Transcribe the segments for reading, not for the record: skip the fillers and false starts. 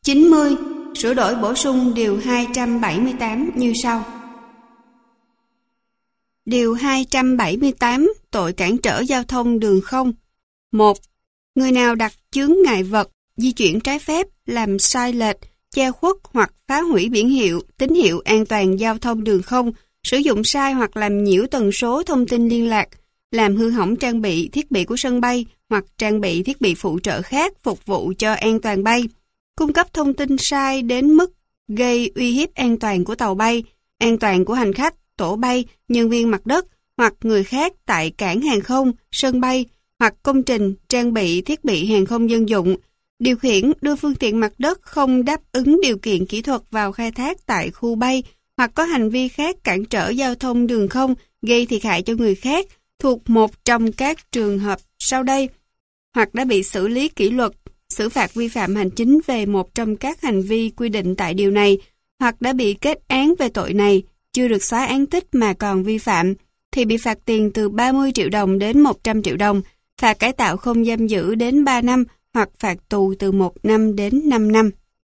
90. Sửa đổi bổ sung Điều 278 như sau. Điều 278. Tội cản trở giao thông đường không. 1. Người nào đặt chướng ngại vật, di chuyển trái phép, làm sai lệch, che khuất hoặc phá hủy biển hiệu, tín hiệu an toàn giao thông đường không, sử dụng sai hoặc làm nhiễu tần số thông tin liên lạc, làm hư hỏng trang bị, thiết bị của sân bay hoặc trang bị thiết bị phụ trợ khác phục vụ cho an toàn bay, cung cấp thông tin sai đến mức gây uy hiếp an toàn của tàu bay, an toàn của hành khách, tổ bay, nhân viên mặt đất hoặc người khác tại cảng hàng không, sân bay hoặc công trình, trang bị thiết bị hàng không dân dụng, điều khiển đưa phương tiện mặt đất không đáp ứng điều kiện kỹ thuật vào khai thác tại khu bay hoặc có hành vi khác cản trở giao thông đường không gây thiệt hại cho người khác thuộc một trong các trường hợp sau đây, hoặc đã bị xử lý kỷ luật, xử phạt vi phạm hành chính về một trong các hành vi quy định tại điều này, hoặc đã bị kết án về tội này, chưa được xóa án tích mà còn vi phạm, thì bị phạt tiền từ 30 triệu đồng đến 100 triệu đồng, phạt cải tạo không giam giữ đến 3 năm hoặc phạt tù từ 1 năm đến 5 năm.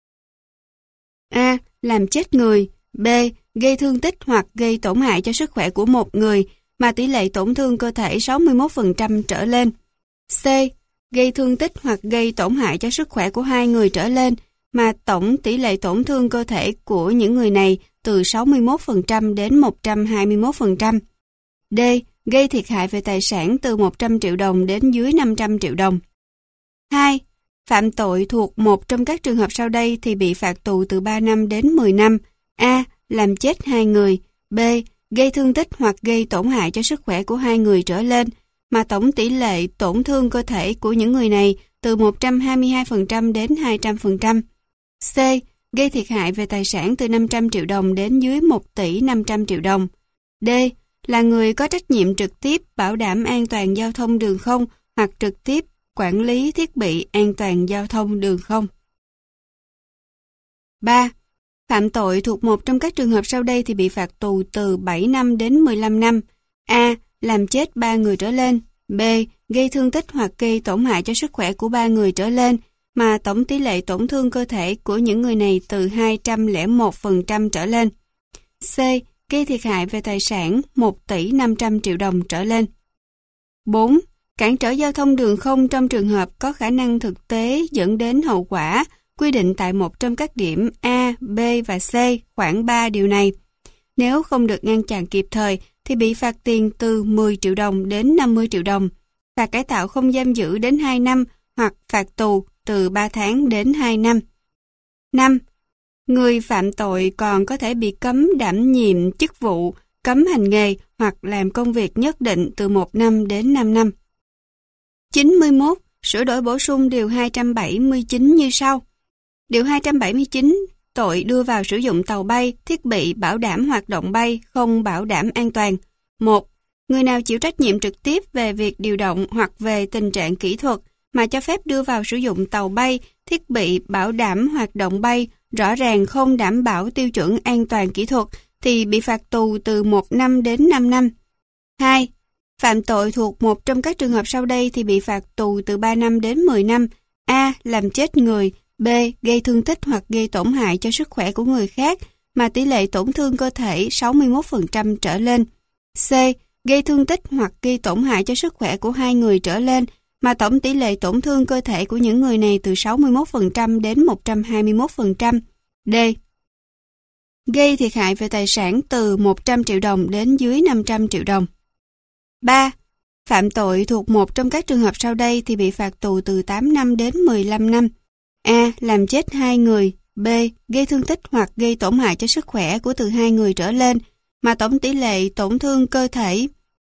A. Làm chết người. B. Gây thương tích hoặc gây tổn hại cho sức khỏe của một người mà tỷ lệ tổn thương cơ thể 61% trở lên. C. Gây thương tích hoặc gây tổn hại cho sức khỏe của 2 người trở lên mà tổng tỷ lệ tổn thương cơ thể của những người này từ 61% đến 121%. D. Gây thiệt hại về tài sản từ 100 triệu đồng đến dưới 500 triệu đồng. 2. Phạm tội thuộc một trong các trường hợp sau đây thì bị phạt tù từ 3 năm đến 10 năm. A. Làm chết 2 người. B. Gây thương tích hoặc gây tổn hại cho sức khỏe của 2 người trở lên mà tổng tỷ lệ tổn thương cơ thể của những người này từ 122% đến 200%. C. Gây thiệt hại về tài sản từ 500 triệu đồng đến dưới 1 tỷ 500 triệu đồng. D. Là người có trách nhiệm trực tiếp bảo đảm an toàn giao thông đường không hoặc trực tiếp quản lý thiết bị an toàn giao thông đường không. 3. Phạm tội thuộc một trong các trường hợp sau đây thì bị phạt tù từ 7 năm đến 15 năm. A. Làm chết 3 người trở lên. B. Gây thương tích hoặc gây tổn hại cho sức khỏe của 3 người trở lên mà tổng tỷ lệ tổn thương cơ thể của những người này từ 201% trở lên. C. Gây thiệt hại về tài sản 1 tỷ 500 triệu đồng trở lên. 4. Cản trở giao thông đường không trong trường hợp có khả năng thực tế dẫn đến hậu quả quy định tại một trong các điểm A, B và C khoảng 3 điều này. Nếu không được ngăn chặn kịp thời thì bị phạt tiền từ 10 triệu đồng đến 50 triệu đồng, phạt cải tạo không giam giữ đến 2 năm hoặc phạt tù từ 3 tháng đến 2 năm. 5. Người phạm tội còn có thể bị cấm đảm nhiệm chức vụ, cấm hành nghề hoặc làm công việc nhất định từ 1 năm đến 5 năm. 91. Sửa đổi bổ sung Điều 279 như sau. Điều 279. Tội đưa vào sử dụng tàu bay, thiết bị bảo đảm hoạt động bay không bảo đảm an toàn. 1. Người nào chịu trách nhiệm trực tiếp về việc điều động hoặc về tình trạng kỹ thuật mà cho phép đưa vào sử dụng tàu bay, thiết bị bảo đảm hoạt động bay rõ ràng không đảm bảo tiêu chuẩn an toàn kỹ thuật thì bị phạt tù từ 1 năm đến 5 năm. 2. Phạm tội thuộc một trong các trường hợp sau đây thì bị phạt tù từ 3 năm đến 10 năm. A. Làm chết người. B. Gây thương tích hoặc gây tổn hại cho sức khỏe của người khác mà tỷ lệ tổn thương cơ thể 61% trở lên. C. Gây thương tích hoặc gây tổn hại cho sức khỏe của 2 người trở lên mà tổng tỷ lệ tổn thương cơ thể của những người này từ 61% đến 121%. D. Gây thiệt hại về tài sản từ 100 triệu đồng đến dưới 500 triệu đồng. 3. Phạm tội thuộc một trong các trường hợp sau đây thì bị phạt tù từ 8 năm đến 15 năm. A. Làm chết 2 người. B. Gây thương tích hoặc gây tổn hại cho sức khỏe của từ 2 người trở lên mà tổng tỷ lệ tổn thương cơ thể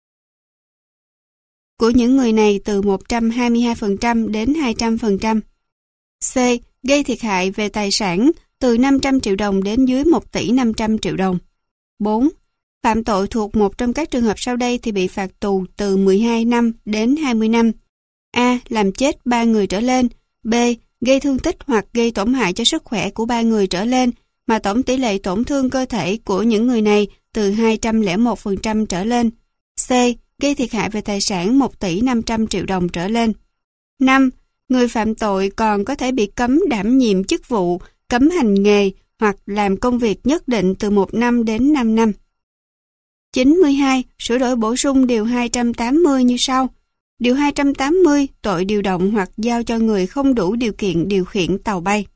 của những người này từ 122% đến 200%. C. Gây thiệt hại về tài sản từ 500 triệu đồng đến dưới 1 tỷ 500 triệu đồng. 4. Phạm tội thuộc một trong các trường hợp sau đây thì bị phạt tù từ 12 năm đến 20 năm. A. Làm chết 3 người trở lên. B. Gây thương tích hoặc gây tổn hại cho sức khỏe của 3 người trở lên mà tổng tỷ lệ tổn thương cơ thể của những người này từ 201% trở lên. C. Gây thiệt hại về tài sản 1 tỷ 500 triệu đồng trở lên. 5. Người phạm tội còn có thể bị cấm đảm nhiệm chức vụ, cấm hành nghề hoặc làm công việc nhất định từ 1 năm đến 5 năm. 92. Sửa đổi bổ sung Điều 280 như sau. Điều 280. Tội điều động hoặc giao cho người không đủ điều kiện điều khiển tàu bay.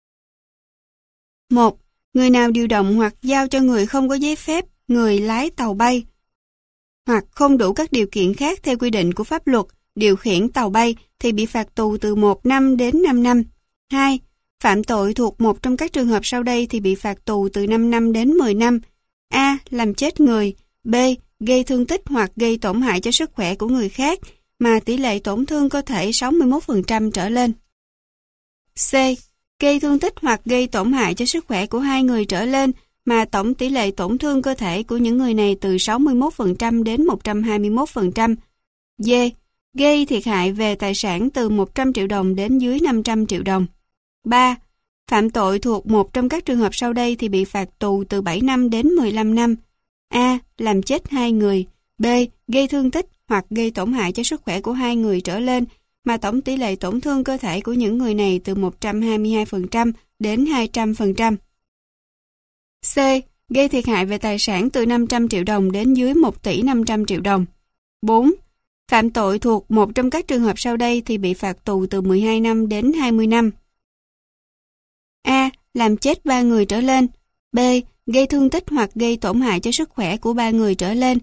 1. Người nào điều động hoặc giao cho người không có giấy phép, người lái tàu bay, hoặc không đủ các điều kiện khác theo quy định của pháp luật, điều khiển tàu bay thì bị phạt tù từ 1 năm đến 5 năm. 2. Phạm tội thuộc một trong các trường hợp sau đây thì bị phạt tù từ 5 năm đến 10 năm. A. Làm chết người. B. Gây thương tích hoặc gây tổn hại cho sức khỏe của người khác mà tỷ lệ tổn thương cơ thể 61% trở lên. C. Gây thương tích hoặc gây tổn hại cho sức khỏe của 2 người trở lên mà tổng tỷ lệ tổn thương cơ thể của những người này từ 61% đến 121%. D. Gây thiệt hại về tài sản từ 100 triệu đồng đến dưới 500 triệu đồng. 3. Phạm tội thuộc một trong các trường hợp sau đây thì bị phạt tù từ 7 năm đến 15 năm. A. Làm chết 2 người. B. Gây thương tích hoặc gây tổn hại cho sức khỏe của 2 người trở lên mà tổng tỷ lệ tổn thương cơ thể của những người này từ 122% đến 200%. C. Gây thiệt hại về tài sản từ 500 triệu đồng đến dưới 1 tỷ 500 triệu đồng. 4. Phạm tội thuộc một trong các trường hợp sau đây thì bị phạt tù từ 12 năm đến 20 năm. A. Làm chết 3 người trở lên. B. Gây thương tích hoặc gây tổn hại cho sức khỏe của 3 người trở lên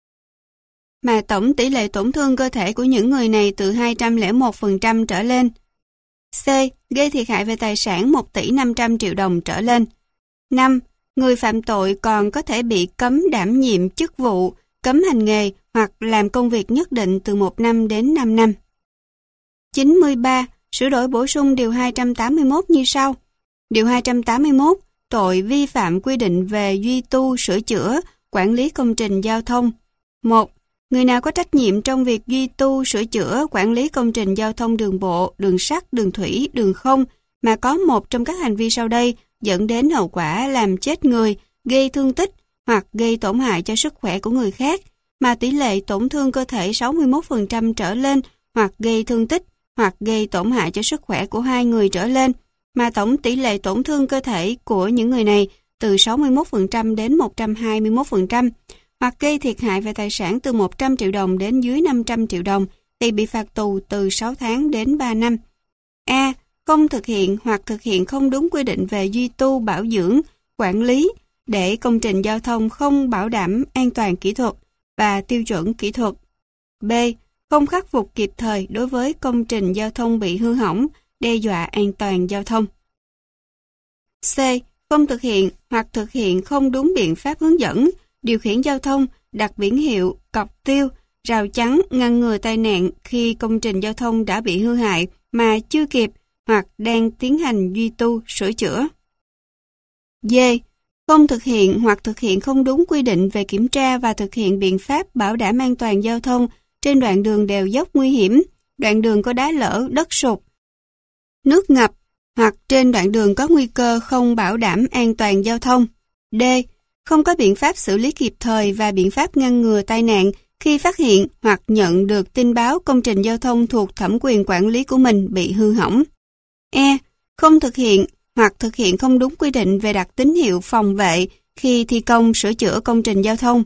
mà tổng tỷ lệ tổn thương cơ thể của những người này từ 201% trở lên. C. Gây thiệt hại về tài sản 1 tỷ 500 triệu đồng trở lên. 5. Người phạm tội còn có thể bị cấm đảm nhiệm chức vụ, cấm hành nghề hoặc làm công việc nhất định từ 1 năm đến 5 năm. 93. Sửa đổi bổ sung Điều 281 như sau. Điều 281. Tội vi phạm quy định về duy tu, sửa chữa, quản lý công trình giao thông. 1. Người nào có trách nhiệm trong việc duy tu, sửa chữa, quản lý công trình giao thông đường bộ, đường sắt, đường thủy, đường không mà có một trong các hành vi sau đây dẫn đến hậu quả làm chết người, gây thương tích hoặc gây tổn hại cho sức khỏe của người khác mà tỷ lệ tổn thương cơ thể 61% trở lên hoặc gây thương tích hoặc gây tổn hại cho sức khỏe của 2 người trở lên mà tổng tỷ lệ tổn thương cơ thể của những người này từ 61% đến 121% hoặc gây thiệt hại về tài sản từ 100 triệu đồng đến dưới 500 triệu đồng thì bị phạt tù từ 6 tháng đến 3 năm. A. Không thực hiện hoặc thực hiện không đúng quy định về duy tu, bảo dưỡng, quản lý để công trình giao thông không bảo đảm an toàn kỹ thuật và tiêu chuẩn kỹ thuật. B. Không khắc phục kịp thời đối với công trình giao thông bị hư hỏng, đe dọa an toàn giao thông. C. Không thực hiện hoặc thực hiện không đúng biện pháp hướng dẫn, điều khiển giao thông, đặt biển hiệu, cọc tiêu, rào chắn, ngăn ngừa tai nạn khi công trình giao thông đã bị hư hại mà chưa kịp hoặc đang tiến hành duy tu, sửa chữa. D. Không thực hiện hoặc thực hiện không đúng quy định về kiểm tra và thực hiện biện pháp bảo đảm an toàn giao thông trên đoạn đường đèo dốc nguy hiểm, đoạn đường có đá lở, đất sụt, nước ngập hoặc trên đoạn đường có nguy cơ không bảo đảm an toàn giao thông. D. Không có biện pháp xử lý kịp thời và biện pháp ngăn ngừa tai nạn khi phát hiện hoặc nhận được tin báo công trình giao thông thuộc thẩm quyền quản lý của mình bị hư hỏng. E. Không thực hiện hoặc thực hiện không đúng quy định về đặt tín hiệu phòng vệ khi thi công sửa chữa công trình giao thông.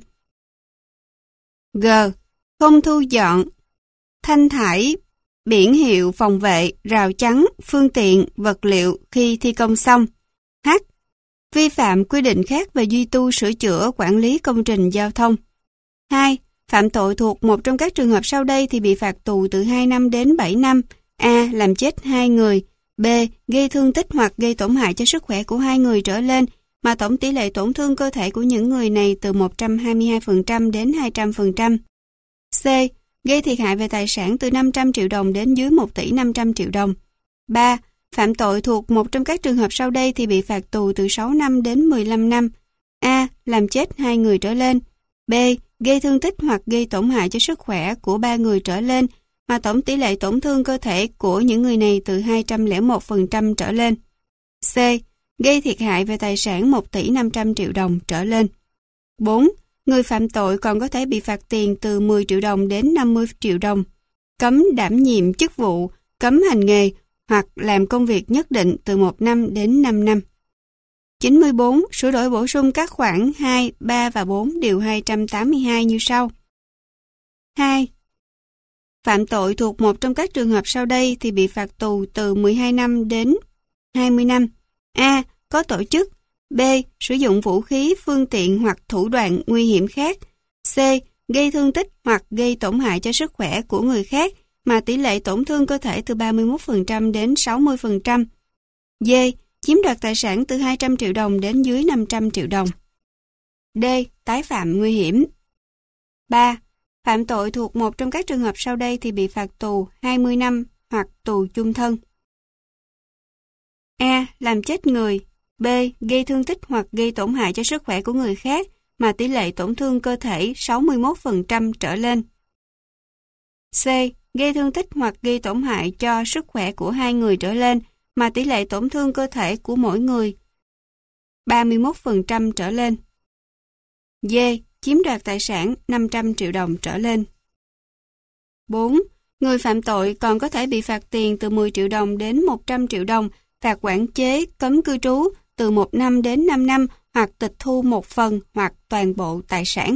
G. Không thu dọn, thanh thải, biển hiệu phòng vệ, rào chắn, phương tiện, vật liệu khi thi công xong. H. Vi phạm quy định khác về duy tu, sửa chữa, quản lý công trình giao thông. 2. Phạm tội thuộc một trong các trường hợp sau đây thì bị phạt tù từ 2 năm đến 7 năm. A. Làm chết 2 người. B. Gây thương tích hoặc gây tổn hại cho sức khỏe của 2 người trở lên mà tổng tỷ lệ tổn thương cơ thể của những người này từ 122% đến 200%. C. Gây thiệt hại về tài sản từ 500 triệu đồng đến dưới 1 tỷ 500 triệu đồng. 3. Phạm tội thuộc một trong các trường hợp sau đây thì bị phạt tù từ 6 năm đến 15 năm. A. Làm chết 2 người trở lên. B. Gây thương tích hoặc gây tổn hại cho sức khỏe của 3 người trở lên mà tổng tỷ lệ tổn thương cơ thể của những người này từ 201% trở lên. C. Gây thiệt hại về tài sản 1 tỷ 500 triệu đồng trở lên. 4. Người phạm tội còn có thể bị phạt tiền từ 10 triệu đồng đến 50 triệu đồng, cấm đảm nhiệm chức vụ, cấm hành nghề hoặc làm công việc nhất định từ 1 năm đến 5 năm. 94. Sửa đổi bổ sung các khoản 2, 3 và 4 điều 282 như sau. 2. Phạm tội thuộc một trong các trường hợp sau đây thì bị phạt tù từ 12 năm đến 20 năm. A. Có tổ chức. B. Sử dụng vũ khí, phương tiện hoặc thủ đoạn nguy hiểm khác. C. Gây thương tích hoặc gây tổn hại cho sức khỏe của người khác mà tỷ lệ tổn thương cơ thể từ 31% đến 60%. D. Chiếm đoạt tài sản từ 200 triệu đồng đến dưới 500 triệu đồng. D. Tái phạm nguy hiểm. 3. Phạm tội thuộc một trong các trường hợp sau đây thì bị phạt tù 20 năm hoặc tù chung thân. A. Làm chết người. B. Gây thương tích hoặc gây tổn hại cho sức khỏe của người khác mà tỷ lệ tổn thương cơ thể 61% trở lên. C. Gây thương tích hoặc gây tổn hại cho sức khỏe của 2 người trở lên mà tỷ lệ tổn thương cơ thể của mỗi người 31% trở lên. D. Chiếm đoạt tài sản 500 triệu đồng trở lên. 4. Người phạm tội còn có thể bị phạt tiền từ 10 triệu đồng đến 100 triệu đồng, phạt quản chế, cấm cư trú từ 1 năm đến 5 năm hoặc tịch thu một phần hoặc toàn bộ tài sản.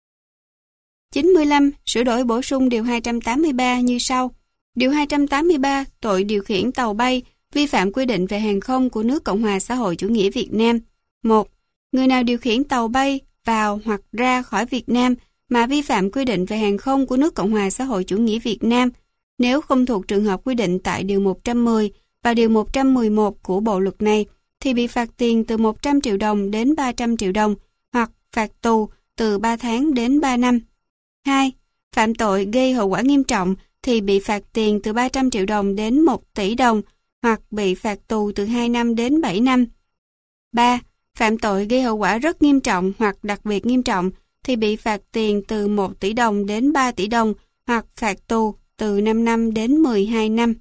95. Sửa đổi bổ sung điều 283 như sau. Điều 283 tội điều khiển tàu bay vi phạm quy định về hàng không của nước Cộng hòa xã hội chủ nghĩa Việt Nam. 1. Người nào điều khiển tàu bay vào hoặc ra khỏi Việt Nam mà vi phạm quy định về hàng không của nước Cộng hòa xã hội chủ nghĩa Việt Nam, nếu không thuộc trường hợp quy định tại điều 110 và điều 111 của bộ luật này, thì bị phạt tiền từ 100 triệu đồng đến 300 triệu đồng hoặc phạt tù từ 3 tháng đến 3 năm. 2. Phạm tội gây hậu quả nghiêm trọng thì bị phạt tiền từ 300 triệu đồng đến 1 tỷ đồng hoặc bị phạt tù từ 2 năm đến 7 năm. 3. Phạm tội gây hậu quả rất nghiêm trọng hoặc đặc biệt nghiêm trọng thì bị phạt tiền từ 1 tỷ đồng đến 3 tỷ đồng hoặc phạt tù từ 5 năm đến 12 năm.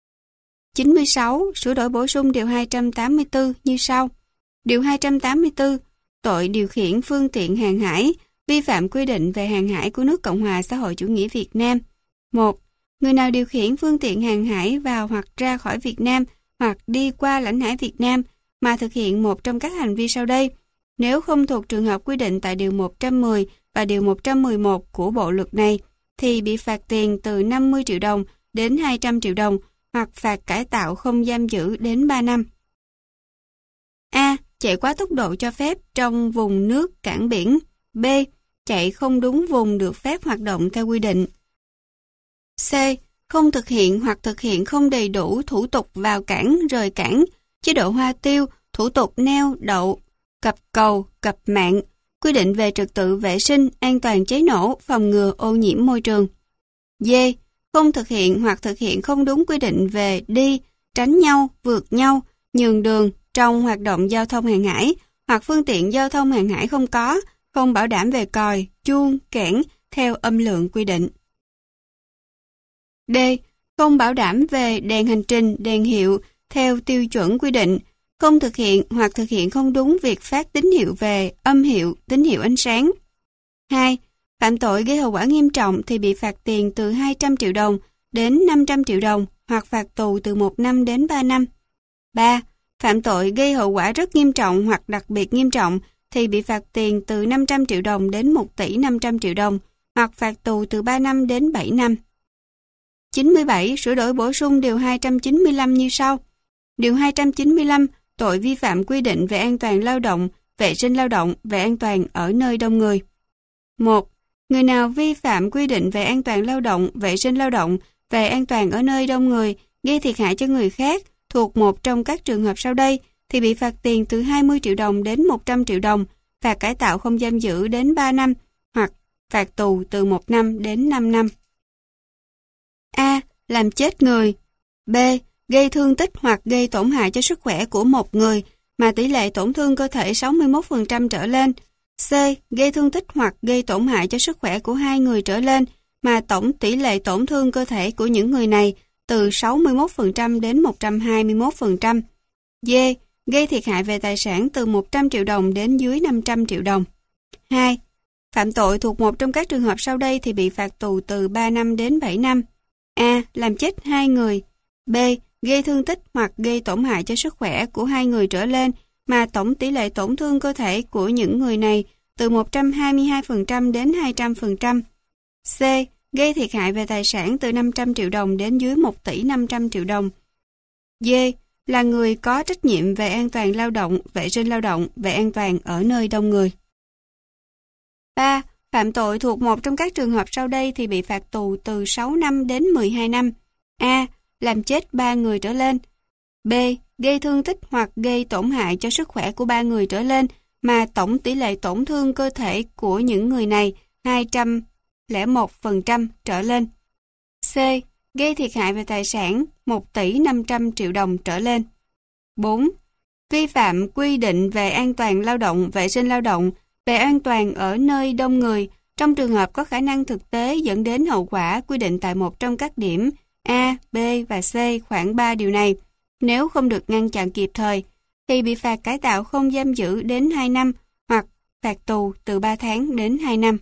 96. Sửa đổi bổ sung điều 284 như sau. Điều 284. Tội điều khiển phương tiện hàng hải vi phạm quy định về hàng hải của nước Cộng hòa xã hội chủ nghĩa Việt Nam. 1. Người nào điều khiển phương tiện hàng hải vào hoặc ra khỏi Việt Nam hoặc đi qua lãnh hải Việt Nam mà thực hiện một trong các hành vi sau đây, nếu không thuộc trường hợp quy định tại điều 110 và điều 111 của bộ luật này, thì bị phạt tiền từ 50 triệu đồng đến 200 triệu đồng hoặc phạt cải tạo không giam giữ đến 3 năm. A. Chạy quá tốc độ cho phép trong vùng nước cảng biển. B. Chạy không đúng vùng được phép hoạt động theo quy định. C. Không thực hiện hoặc thực hiện không đầy đủ thủ tục vào cảng, rời cảng, chế độ hoa tiêu, thủ tục neo đậu, cập cầu, cập mạng, quy định về trật tự vệ sinh, an toàn cháy nổ, phòng ngừa ô nhiễm môi trường. D. Không thực hiện hoặc thực hiện không đúng quy định về đi, tránh nhau, vượt nhau, nhường đường trong hoạt động giao thông hàng hải hoặc phương tiện giao thông hàng hải không bảo đảm về còi, chuông, kẽn theo âm lượng quy định. D. Không bảo đảm về đèn hành trình, đèn hiệu theo tiêu chuẩn quy định, không thực hiện hoặc thực hiện không đúng việc phát tín hiệu về âm hiệu, tín hiệu ánh sáng. 2. Phạm tội gây hậu quả nghiêm trọng thì bị phạt tiền từ 200 triệu đồng đến 500 triệu đồng hoặc phạt tù từ 1 năm đến 3 năm. 3. Phạm tội gây hậu quả rất nghiêm trọng hoặc đặc biệt nghiêm trọng thì bị phạt tiền từ 500 triệu đồng đến 1 tỷ 500 triệu đồng hoặc phạt tù từ 3 năm đến 7 năm. 97. Sửa đổi bổ sung điều 295 như sau. Điều 295. Tội vi phạm quy định về an toàn lao động, vệ sinh lao động, về an toàn ở nơi đông người. 1. Người nào vi phạm quy định về an toàn lao động, vệ sinh lao động, về an toàn ở nơi đông người, gây thiệt hại cho người khác thuộc một trong các trường hợp sau đây thì bị phạt tiền từ 20 triệu đồng đến 100 triệu đồng, phạt cải tạo không giam giữ đến 3 năm hoặc phạt tù từ 1 năm đến 5 năm. A. Làm chết người. B. Gây thương tích hoặc gây tổn hại cho sức khỏe của một người mà tỷ lệ tổn thương cơ thể 61% trở lên. C. Gây thương tích hoặc gây tổn hại cho sức khỏe của 2 người trở lên mà tổng tỷ lệ tổn thương cơ thể của những người này từ 61% đến 121%. D. Gây thiệt hại về tài sản từ 100 triệu đồng đến dưới 500 triệu đồng. 2. Phạm tội thuộc một trong các trường hợp sau đây thì bị phạt tù từ 3 năm đến 7 năm. A. Làm chết 2 người. B. gây thương tích hoặc gây tổn hại cho sức khỏe của hai người trở lên mà tổng tỷ lệ tổn thương cơ thể của những người này từ 122% đến 200%. C. Gây thiệt hại về tài sản từ 500 triệu đồng đến dưới 1 tỷ 500 triệu đồng. D. Là người có trách nhiệm về an toàn lao động, vệ sinh lao động, về an toàn ở nơi đông người. 3. Phạm tội thuộc một trong các trường hợp sau đây thì bị phạt tù từ 6 năm đến 12 năm. A. Làm chết 3 người trở lên. B. Gây thương tích hoặc gây tổn hại cho sức khỏe của 3 người trở lên mà tổng tỷ lệ tổn thương cơ thể của những người này 201% trở lên. C. Gây thiệt hại về tài sản 1 tỷ 500 triệu đồng trở lên. 4. Vi phạm quy định về an toàn lao động, vệ sinh lao động, về an toàn ở nơi đông người trong trường hợp có khả năng thực tế dẫn đến hậu quả quy định tại một trong các điểm A, B và C khoảng 3 điều này. Nếu không được ngăn chặn kịp thời, thì bị phạt cải tạo không giam giữ đến 2 năm hoặc phạt tù từ 3 tháng đến 2 năm.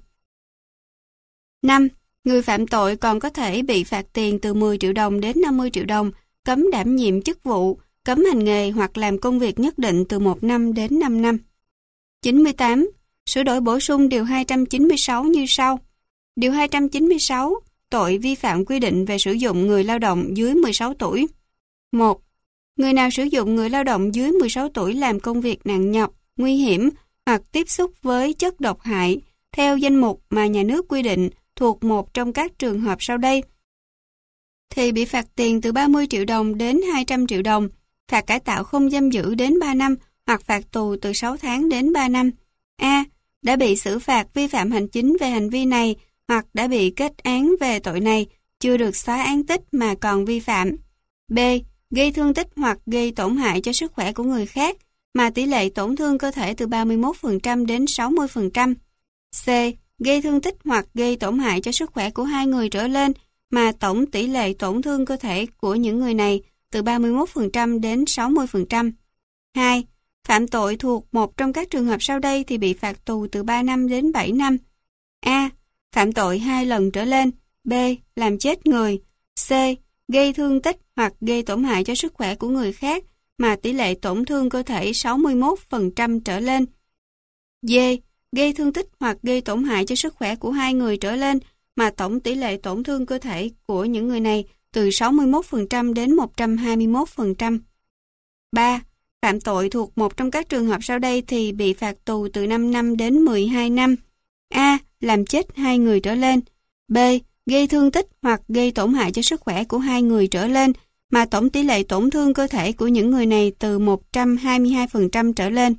5. Người phạm tội còn có thể bị phạt tiền từ 10 triệu đồng đến 50 triệu đồng, cấm đảm nhiệm chức vụ, cấm hành nghề hoặc làm công việc nhất định từ 1 năm đến 5 năm. 98. Sửa đổi bổ sung Điều 296 như sau. Điều 296. Tội vi phạm quy định về sử dụng người lao động dưới 16 tuổi. 1. Người nào sử dụng người lao động dưới 16 tuổi làm công việc nặng nhọc, nguy hiểm hoặc tiếp xúc với chất độc hại theo danh mục mà nhà nước quy định thuộc một trong các trường hợp sau đây thì bị phạt tiền từ 30 triệu đồng đến 200 triệu đồng, phạt cải tạo không giam giữ đến 3 năm hoặc phạt tù từ 6 tháng đến 3 năm. A. Đã bị xử phạt vi phạm hành chính về hành vi này hoặc đã bị kết án về tội này, chưa được xóa án tích mà còn vi phạm. B. Gây thương tích hoặc gây tổn hại cho sức khỏe của người khác mà tỷ lệ tổn thương cơ thể từ 31% đến 60%. C. Gây thương tích hoặc gây tổn hại cho sức khỏe của 2 người trở lên mà tổng tỷ lệ tổn thương cơ thể của những người này từ 31% đến 60%. 2. Phạm tội thuộc một trong các trường hợp sau đây thì bị phạt tù từ 3 năm đến 7 năm. A. Phạm tội 2 lần trở lên. B. Làm chết người. C. Gây thương tích hoặc gây tổn hại cho sức khỏe của người khác mà tỷ lệ tổn thương cơ thể 61% trở lên. D. Gây thương tích hoặc gây tổn hại cho sức khỏe của 2 người trở lên mà tổng tỷ lệ tổn thương cơ thể của những người này từ 61% đến 121%. 3. Phạm tội thuộc một trong các trường hợp sau đây thì bị phạt tù từ 5 năm đến 12 năm. A. Làm chết 2 người trở lên. B. Gây thương tích hoặc gây tổn hại cho sức khỏe của 2 người trở lên mà tổng tỷ lệ tổn thương cơ thể của những người này từ 122% trở lên.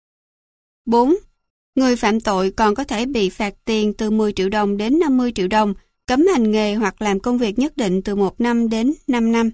4. Người phạm tội còn có thể bị phạt tiền từ 10 triệu đồng đến 50 triệu đồng, cấm hành nghề hoặc làm công việc nhất định từ 1 năm đến 5 năm.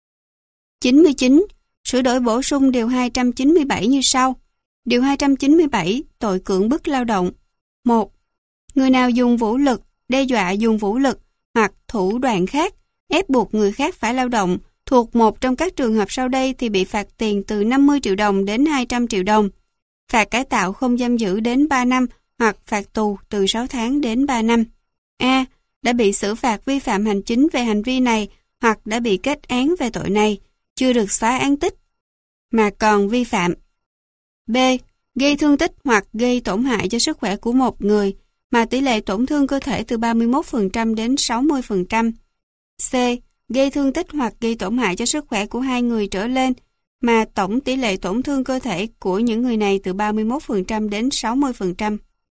99. Sửa đổi bổ sung Điều 297 như sau. Điều 297. Tội cưỡng bức lao động. 1. Người nào dùng vũ lực, đe dọa dùng vũ lực hoặc thủ đoạn khác ép buộc người khác phải lao động thuộc một trong các trường hợp sau đây thì bị phạt tiền từ 50 triệu đồng đến 200 triệu đồng, phạt cải tạo không giam giữ đến 3 năm hoặc phạt tù từ 6 tháng đến 3 năm. A. Đã bị xử phạt vi phạm hành chính về hành vi này hoặc đã bị kết án về tội này, chưa được xóa án tích mà còn vi phạm. B. Gây thương tích hoặc gây tổn hại cho sức khỏe của một người mà tỷ lệ tổn thương cơ thể từ 31% đến 60%. C. Gây thương tích hoặc gây tổn hại cho sức khỏe của 2 người trở lên mà tổng tỷ lệ tổn thương cơ thể của những người này từ 31% đến 60%.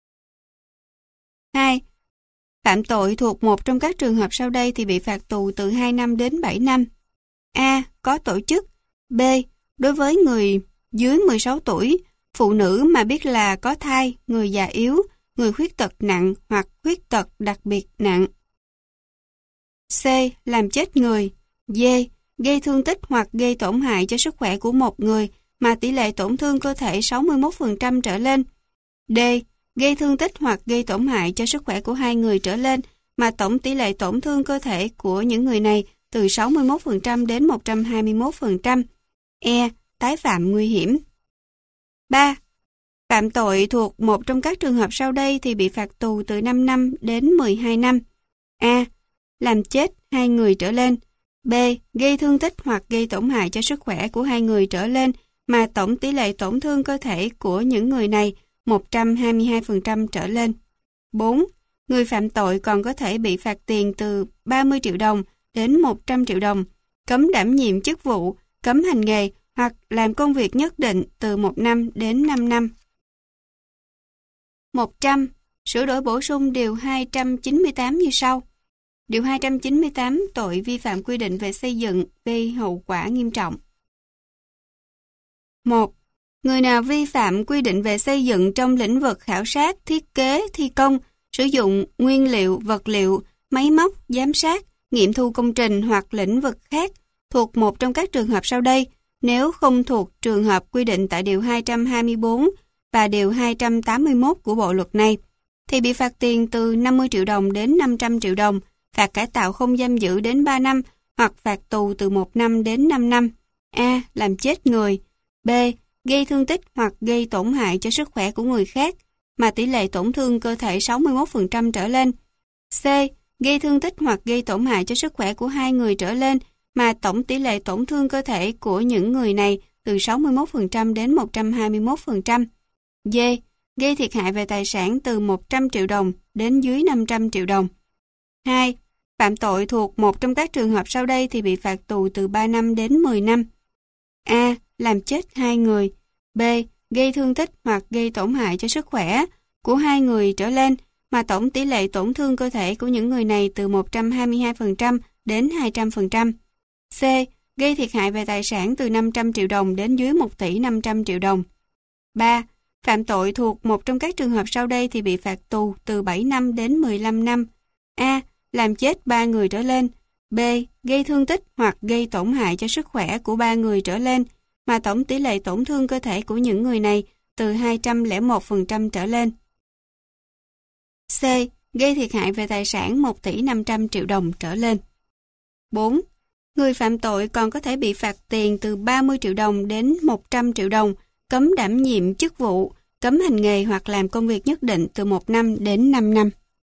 2. Phạm tội thuộc một trong các trường hợp sau đây thì bị phạt tù từ 2 năm đến 7 năm. A. Có tổ chức. B. Đối với người dưới 16 tuổi, phụ nữ mà biết là có thai, người già yếu, người khuyết tật nặng hoặc khuyết tật đặc biệt nặng. C. Làm chết người. D. Gây thương tích hoặc gây tổn hại cho sức khỏe của một người mà tỷ lệ tổn thương cơ thể 61% trở lên. D. Gây thương tích hoặc gây tổn hại cho sức khỏe của 2 người trở lên mà tổng tỷ lệ tổn thương cơ thể của những người này từ 61% đến 121%. E. Tái phạm nguy hiểm. 3. Phạm tội thuộc một trong các trường hợp sau đây thì bị phạt tù từ 5 năm đến 12 năm. A. Làm chết 2 người trở lên. B. Gây thương tích hoặc gây tổn hại cho sức khỏe của hai người trở lên mà tổng tỷ lệ tổn thương cơ thể của những người này 122% trở lên. 4. Người phạm tội còn có thể bị phạt tiền từ 30 triệu đồng đến 100 triệu đồng, cấm đảm nhiệm chức vụ, cấm hành nghề hoặc làm công việc nhất định từ 1 năm đến 5 năm. 100. Sửa đổi bổ sung Điều 298 như sau. Điều 298 tội vi phạm quy định về xây dựng gây hậu quả nghiêm trọng. 1. Người nào vi phạm quy định về xây dựng trong lĩnh vực khảo sát, thiết kế, thi công, sử dụng nguyên liệu, vật liệu, máy móc, giám sát, nghiệm thu công trình hoặc lĩnh vực khác thuộc một trong các trường hợp sau đây, nếu không thuộc trường hợp quy định tại Điều 224 và Điều 281 của Bộ luật này, thì bị phạt tiền từ 50 triệu đồng đến 500 triệu đồng, phạt cải tạo không giam giữ đến 3 năm hoặc phạt tù từ 1 năm đến 5 năm. A. Làm chết người. B. Gây thương tích hoặc gây tổn hại cho sức khỏe của người khác mà tỷ lệ tổn thương cơ thể 61% trở lên. C. Gây thương tích hoặc gây tổn hại cho sức khỏe của hai người trở lên mà tổng tỷ lệ tổn thương cơ thể của những người này từ 61% đến 121%. D. Gây thiệt hại về tài sản từ 100 triệu đồng đến dưới 500 triệu đồng. 2. Phạm tội thuộc một trong các trường hợp sau đây thì bị phạt tù từ 3 năm đến 10 năm. A. Làm chết hai người. B. Gây thương tích hoặc gây tổn hại cho sức khỏe của hai người trở lên mà tổng tỷ lệ tổn thương cơ thể của những người này từ 122% đến 200%. C. Gây thiệt hại về tài sản từ 500 triệu đồng đến dưới 1 tỷ 500 triệu đồng. 3. Phạm tội thuộc một trong các trường hợp sau đây thì bị phạt tù từ 7 năm đến 15 năm. A. Làm chết 3 người trở lên. B. Gây thương tích hoặc gây tổn hại cho sức khỏe của 3 người trở lên mà tổng tỷ lệ tổn thương cơ thể của những người này từ 201% trở lên. C. Gây thiệt hại về tài sản 1 tỷ 500 triệu đồng trở lên. 4. Người phạm tội còn có thể bị phạt tiền từ 30 triệu đồng đến 100 triệu đồng, cấm đảm nhiệm chức vụ, cấm hành nghề hoặc làm công việc nhất định từ 1 năm đến 5 năm.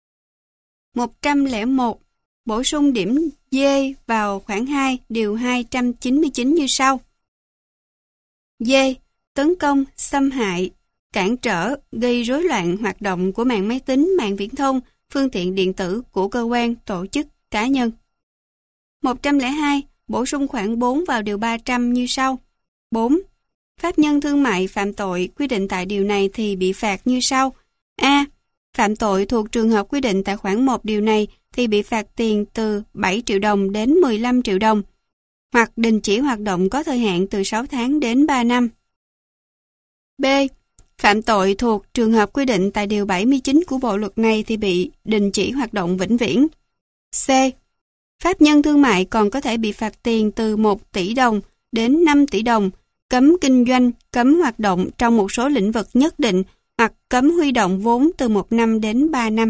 101. Bổ sung điểm D vào khoản 2 Điều 299 như sau. D. Tấn công, xâm hại, cản trở, gây rối loạn hoạt động của mạng máy tính, mạng viễn thông, phương tiện điện tử của cơ quan, tổ chức, cá nhân. 102. Bổ sung khoản 4 vào Điều 300 như sau. 4. Pháp nhân thương mại phạm tội quy định tại điều này thì bị phạt như sau. A. Phạm tội thuộc trường hợp quy định tại khoản 1 điều này thì bị phạt tiền từ 7 triệu đồng đến 15 triệu đồng, hoặc đình chỉ hoạt động có thời hạn từ 6 tháng đến 3 năm. B. Phạm tội thuộc trường hợp quy định tại Điều 79 của Bộ luật này thì bị đình chỉ hoạt động vĩnh viễn. C. Pháp nhân thương mại còn có thể bị phạt tiền từ 1 tỷ đồng đến 5 tỷ đồng, cấm kinh doanh, cấm hoạt động trong một số lĩnh vực nhất định hoặc cấm huy động vốn từ 1 năm đến 3 năm.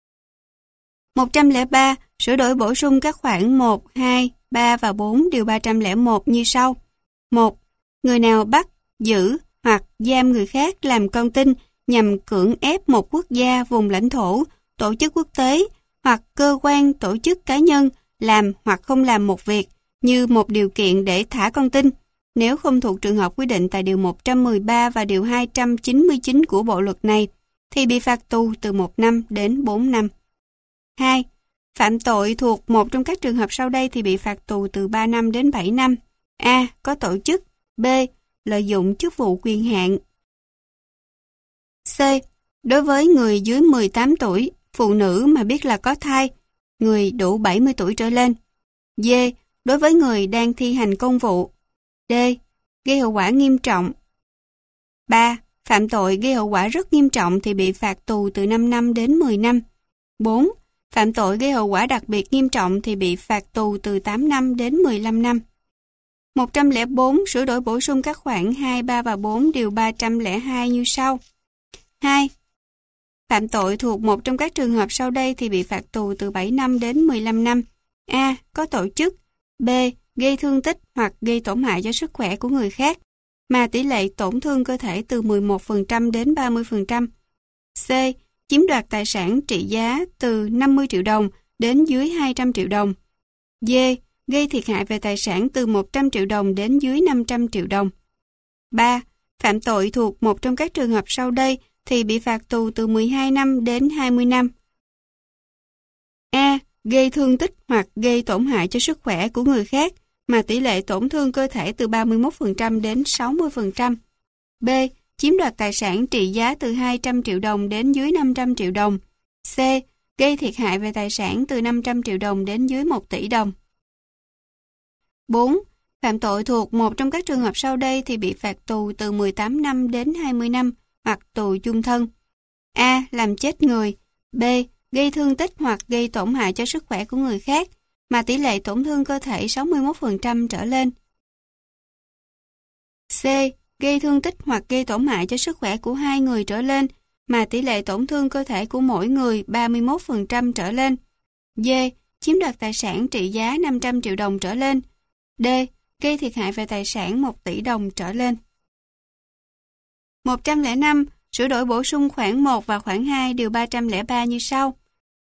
103. Sửa đổi bổ sung các khoản 1, 2, 3 và 4 Điều 301 như sau. 1. Người nào bắt, giữ hoặc giam người khác làm con tin nhằm cưỡng ép một quốc gia, vùng lãnh thổ, tổ chức quốc tế hoặc cơ quan, tổ chức cá nhân làm hoặc không làm một việc như một điều kiện để thả con tin, nếu không thuộc trường hợp quy định tại Điều 113 và Điều 299 của Bộ luật này, thì bị phạt tù từ 1 năm đến 4 năm. 2. Phạm tội thuộc một trong các trường hợp sau đây thì bị phạt tù từ 3 năm đến 7 năm. A. Có tổ chức. B. Lợi dụng chức vụ quyền hạn. C. Đối với người dưới 18 tuổi, phụ nữ mà biết là có thai, người đủ 70 tuổi trở lên. D. Đối với người đang thi hành công vụ. D. Gây hậu quả nghiêm trọng. 3. Phạm tội gây hậu quả rất nghiêm trọng thì bị phạt tù từ 5 năm đến 10 năm. 4. Phạm tội gây hậu quả đặc biệt nghiêm trọng thì bị phạt tù từ 8 năm đến 15 năm. 104. Sửa đổi bổ sung các khoản 2, 3 và 4 Điều 302 như sau. 2. Phạm tội thuộc một trong các trường hợp sau đây thì bị phạt tù từ 7 năm đến 15 năm. A. Có tổ chức. B. Gây thương tích hoặc gây tổn hại cho sức khỏe của người khác mà tỷ lệ tổn thương cơ thể từ 11% đến 30%. C. Chiếm đoạt tài sản trị giá từ 50 triệu đồng đến dưới 200 triệu đồng. D. gây thiệt hại về tài sản từ 100 triệu đồng đến dưới 500 triệu đồng. 3. Phạm tội thuộc một trong các trường hợp sau đây thì bị phạt tù từ 12 năm đến 20 năm. A. Gây thương tích hoặc gây tổn hại cho sức khỏe của người khác mà tỷ lệ tổn thương cơ thể từ 31% đến 60%. B. Chiếm đoạt tài sản trị giá từ 200 triệu đồng đến dưới 500 triệu đồng. C. Gây thiệt hại về tài sản từ 500 triệu đồng đến dưới 1 tỷ đồng. 4. Phạm tội thuộc một trong các trường hợp sau đây thì bị phạt tù từ 18 năm đến 20 năm hoặc tù chung thân. A. Làm chết người. B. Gây thương tích hoặc gây tổn hại cho sức khỏe của người khác mà tỷ lệ tổn thương cơ thể 61% trở lên. C. Gây thương tích hoặc gây tổn hại cho sức khỏe của 2 người trở lên mà tỷ lệ tổn thương cơ thể của mỗi người 31% trở lên. D. Chiếm đoạt tài sản trị giá 500 triệu đồng trở lên. D. Gây thiệt hại về tài sản 1 tỷ đồng trở lên. 105. Sửa đổi bổ sung khoản 1 và khoản 2 điều 303 như sau.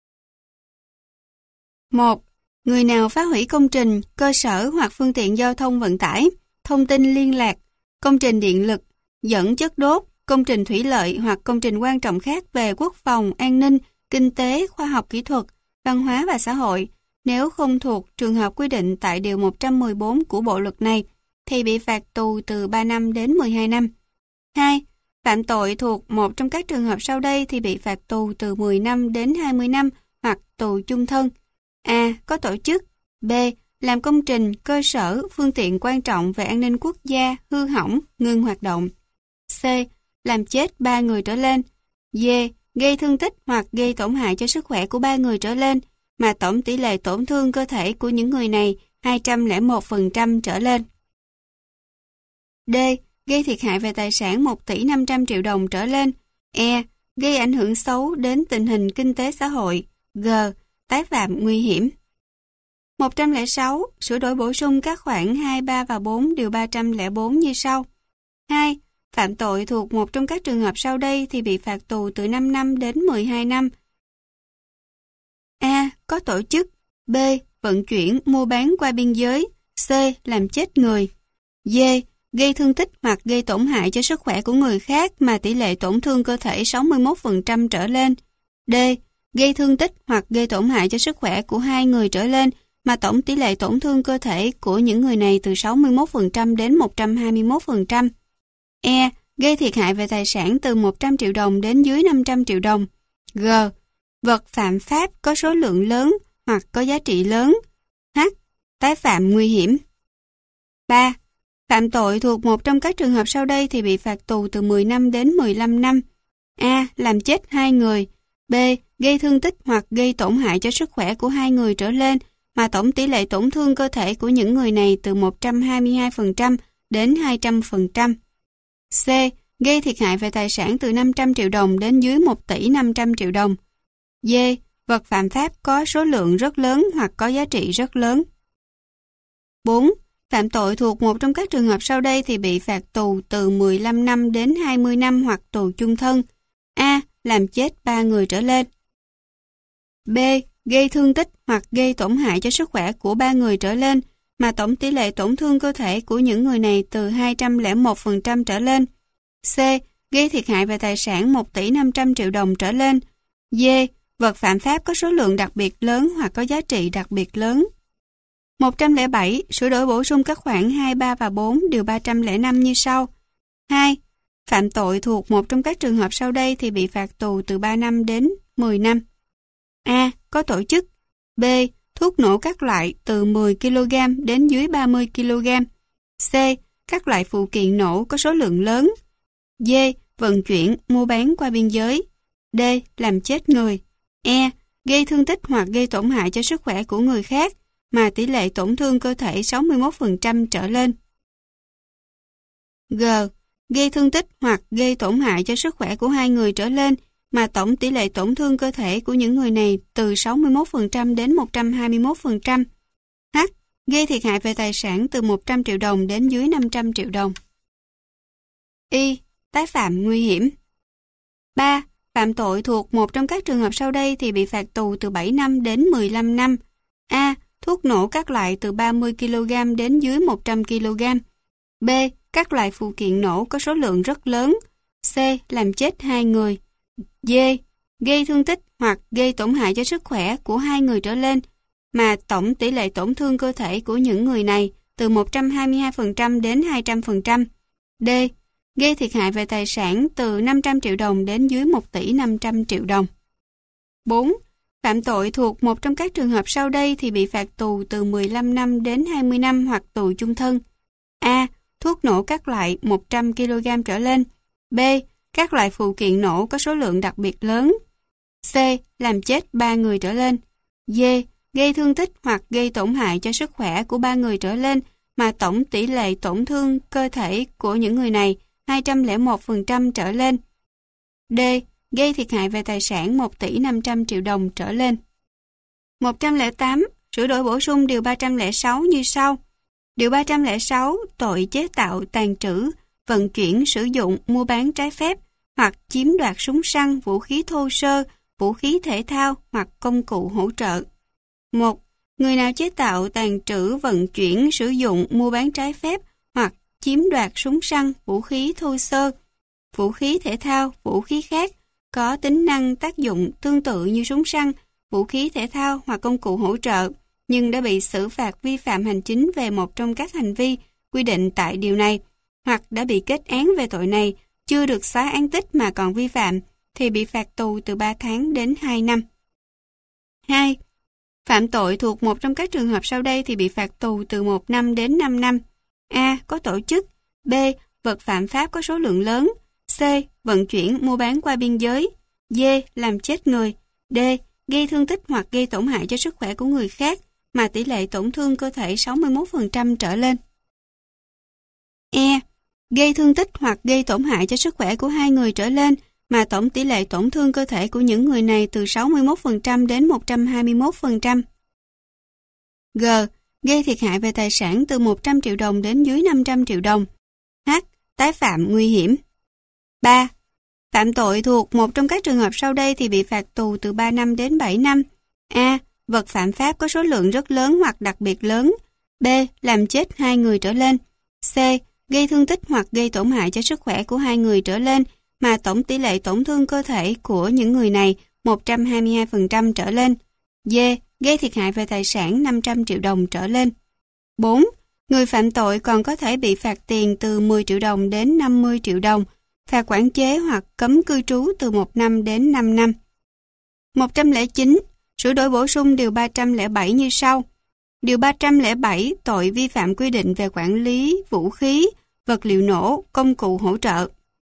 1. Người nào phá hủy công trình, cơ sở hoặc phương tiện giao thông vận tải, thông tin liên lạc, công trình điện lực, dẫn chất đốt, công trình thủy lợi hoặc công trình quan trọng khác về quốc phòng, an ninh, kinh tế, khoa học kỹ thuật, văn hóa và xã hội, nếu không thuộc trường hợp quy định tại Điều 114 của Bộ Luật này, thì bị phạt tù từ 3 năm đến 12 năm. 2. Phạm tội thuộc một trong các trường hợp sau đây thì bị phạt tù từ 10 năm đến 20 năm hoặc tù chung thân. A. Có tổ chức. B. Làm công trình, cơ sở, phương tiện quan trọng về an ninh quốc gia, hư hỏng, ngừng hoạt động. C. Làm chết 3 người trở lên. D. Gây thương tích hoặc gây tổn hại cho sức khỏe của 3 người trở lên, mà tổng tỷ lệ tổn thương cơ thể của những người này 201% trở lên. D. Gây thiệt hại về tài sản 1 tỷ 500 triệu đồng trở lên. E. Gây ảnh hưởng xấu đến tình hình kinh tế xã hội. G. Tái phạm nguy hiểm. 106. Sửa đổi bổ sung các khoản 2, 3 và 4 điều 304 như sau. 2. Phạm tội thuộc một trong các trường hợp sau đây thì bị phạt tù từ 5 năm đến 12 năm. A. Có tổ chức. B. Vận chuyển, mua bán qua biên giới. C. Làm chết người. D. Gây thương tích hoặc gây tổn hại cho sức khỏe của người khác mà tỷ lệ tổn thương cơ thể 61% trở lên. D. Gây thương tích hoặc gây tổn hại cho sức khỏe của 2 người trở lên mà tổng tỷ lệ tổn thương cơ thể của những người này từ 61% đến 121%. E. Gây thiệt hại về tài sản từ 100 triệu đồng đến dưới 500 triệu đồng. G. Vật phạm pháp có số lượng lớn hoặc có giá trị lớn. H. Tái phạm nguy hiểm. 3. Phạm tội thuộc một trong các trường hợp sau đây thì bị phạt tù từ 10 năm đến 15 năm. A. Làm chết 2 người. B. Gây thương tích hoặc gây tổn hại cho sức khỏe của 2 người trở lên mà tổng tỷ lệ tổn thương cơ thể của những người này từ 122% đến 200%. C. Gây thiệt hại về tài sản từ 500 triệu đồng đến dưới 1 tỷ 500 triệu đồng. D. Vật phạm pháp có số lượng rất lớn hoặc có giá trị rất lớn. 4. Phạm tội thuộc một trong các trường hợp sau đây thì bị phạt tù từ 15 năm đến 20 năm hoặc tù chung thân. A. Làm chết 3 người trở lên. B. Gây thương tích hoặc gây tổn hại cho sức khỏe của 3 người trở lên mà tổng tỷ lệ tổn thương cơ thể của những người này từ 201% trở lên. C. Gây thiệt hại về tài sản 1 tỷ 500 triệu đồng trở lên. D. Vật phạm pháp có số lượng đặc biệt lớn hoặc có giá trị đặc biệt lớn. 107. Sửa đổi bổ sung các khoản 2, 3 và 4 điều 305 như sau. 2. Phạm tội thuộc một trong các trường hợp sau đây thì bị phạt tù từ 3 năm đến 10 năm. A. Có tổ chức. B. Thuốc nổ các loại từ 10 kg đến dưới 30 kg. C. Các loại phụ kiện nổ có số lượng lớn. D. Vận chuyển, mua bán qua biên giới. D. Làm chết người. E. Gây thương tích hoặc gây tổn hại cho sức khỏe của người khác mà tỷ lệ tổn thương cơ thể 61% trở lên. G. Gây thương tích hoặc gây tổn hại cho sức khỏe của 2 người trở lên mà tổng tỷ lệ tổn thương cơ thể của những người này từ 61% đến 121%. H. Gây thiệt hại về tài sản từ 100 triệu đồng đến dưới 500 triệu đồng. Y. Tái phạm nguy hiểm. 3. Phạm tội thuộc một trong các trường hợp sau đây thì bị phạt tù từ 7 năm đến 15 năm. A. Thuốc thuốc nổ các loại từ 30 kg đến dưới 100 kg. B. Các loại phụ kiện nổ có số lượng rất lớn. C. Làm chết 2 người. D. Gây thương tích hoặc gây tổn hại cho sức khỏe của 2 người trở lên, mà tổng tỷ lệ tổn thương cơ thể của những người này từ 122% đến 200%. D. Gây thiệt hại về tài sản từ 500 triệu đồng đến dưới 1 tỷ 500 triệu đồng. 4. Phạm tội thuộc một trong các trường hợp sau đây thì bị phạt tù từ 15 năm đến 20 năm hoặc tù chung thân. A. Thuốc nổ các loại 100 kg trở lên. B. Các loại phụ kiện nổ có số lượng đặc biệt lớn. C. Làm chết 3 người trở lên. D. Gây thương tích hoặc gây tổn hại cho sức khỏe của 3 người trở lên, mà tổng tỷ lệ tổn thương cơ thể của những người này 201% trở lên. D. Gây thiệt hại về tài sản 1 tỷ 500 triệu đồng trở lên. 108. Sửa đổi bổ sung điều 306 như sau. Điều 306 tội chế tạo, tàng trữ, vận chuyển, sử dụng, mua bán trái phép hoặc chiếm đoạt súng săn, vũ khí thô sơ, vũ khí thể thao hoặc công cụ hỗ trợ. 1. Người nào chế tạo, tàng trữ, vận chuyển, sử dụng, mua bán trái phép hoặc chiếm đoạt súng săn, vũ khí thô sơ, vũ khí thể thao, vũ khí khác có tính năng tác dụng tương tự như súng săn, vũ khí thể thao hoặc công cụ hỗ trợ, nhưng đã bị xử phạt vi phạm hành chính về một trong các hành vi quy định tại điều này, hoặc đã bị kết án về tội này, chưa được xóa án tích mà còn vi phạm, thì bị phạt tù từ 3 tháng đến 2 năm. 2. Phạm tội thuộc một trong các trường hợp sau đây thì bị phạt tù từ 1 năm đến 5 năm. A. Có tổ chức. B. Vật phạm pháp có số lượng lớn. C. Vận chuyển, mua bán qua biên giới. D. Làm chết người. D. Gây thương tích hoặc gây tổn hại cho sức khỏe của người khác, mà tỷ lệ tổn thương cơ thể 61% trở lên. E. Gây thương tích hoặc gây tổn hại cho sức khỏe của 2 người trở lên, mà tổng tỷ lệ tổn thương cơ thể của những người này từ 61% đến 121%. G. Gây thiệt hại về tài sản từ 100 triệu đồng đến dưới 500 triệu đồng. H. Tái phạm nguy hiểm. 3. Phạm tội thuộc một trong các trường hợp sau đây thì bị phạt tù từ 3 năm đến 7 năm. A. Vật phạm pháp có số lượng rất lớn hoặc đặc biệt lớn. B. Làm chết 2 người trở lên. C. Gây thương tích hoặc gây tổn hại cho sức khỏe của 2 người trở lên, mà tổng tỷ lệ tổn thương cơ thể của những người này 122% trở lên. D. Gây thiệt hại về tài sản 500 triệu đồng trở lên. 4. Người phạm tội còn có thể bị phạt tiền từ 10 triệu đồng đến 50 triệu đồng, phạt quản chế hoặc cấm cư trú từ 1 năm đến 5 năm. 109. Sửa đổi bổ sung điều 307 như sau. Điều 307 tội vi phạm quy định về quản lý vũ khí, vật liệu nổ, công cụ hỗ trợ.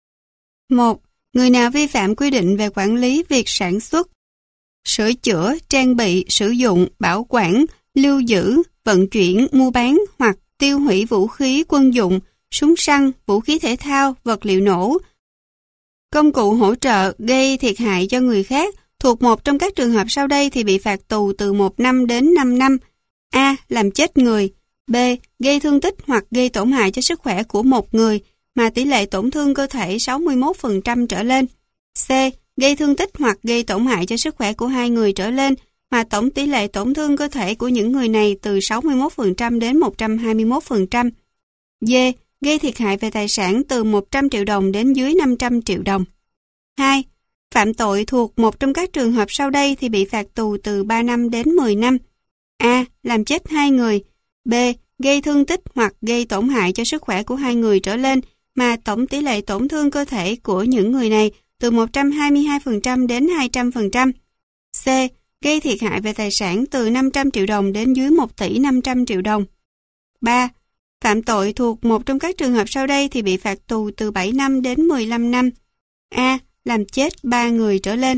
1. Người nào vi phạm quy định về quản lý việc sản xuất, sửa chữa, trang bị, sử dụng, bảo quản, lưu giữ, vận chuyển, mua bán hoặc tiêu hủy vũ khí quân dụng, súng săn, vũ khí thể thao, vật liệu nổ, công cụ hỗ trợ gây thiệt hại cho người khác thuộc một trong các trường hợp sau đây thì bị phạt tù từ 1 năm đến 5 năm. A. Làm chết người. B. Gây thương tích hoặc gây tổn hại cho sức khỏe của một người, mà tỷ lệ tổn thương cơ thể 61% trở lên. C. Gây thương tích hoặc gây tổn hại cho sức khỏe của 2 người trở lên, mà tổng tỷ lệ tổn thương cơ thể của những người này từ 61% đến 121%. D. Gây thiệt hại về tài sản từ 100 triệu đồng đến dưới 500 triệu đồng. 2. Phạm tội thuộc một trong các trường hợp sau đây thì bị phạt tù từ 3 năm đến 10 năm. A. Làm chết 2 người. B. Gây thương tích hoặc gây tổn hại cho sức khỏe của 2 người trở lên, mà tổng tỷ lệ tổn thương cơ thể của những người này từ 122% đến 200%. C. Gây thiệt hại về tài sản từ 500 triệu đồng đến dưới 1 tỷ 500 triệu đồng. 3. Phạm tội thuộc một trong các trường hợp sau đây thì bị phạt tù từ 7 năm đến 15 năm. A. Làm chết 3 người trở lên.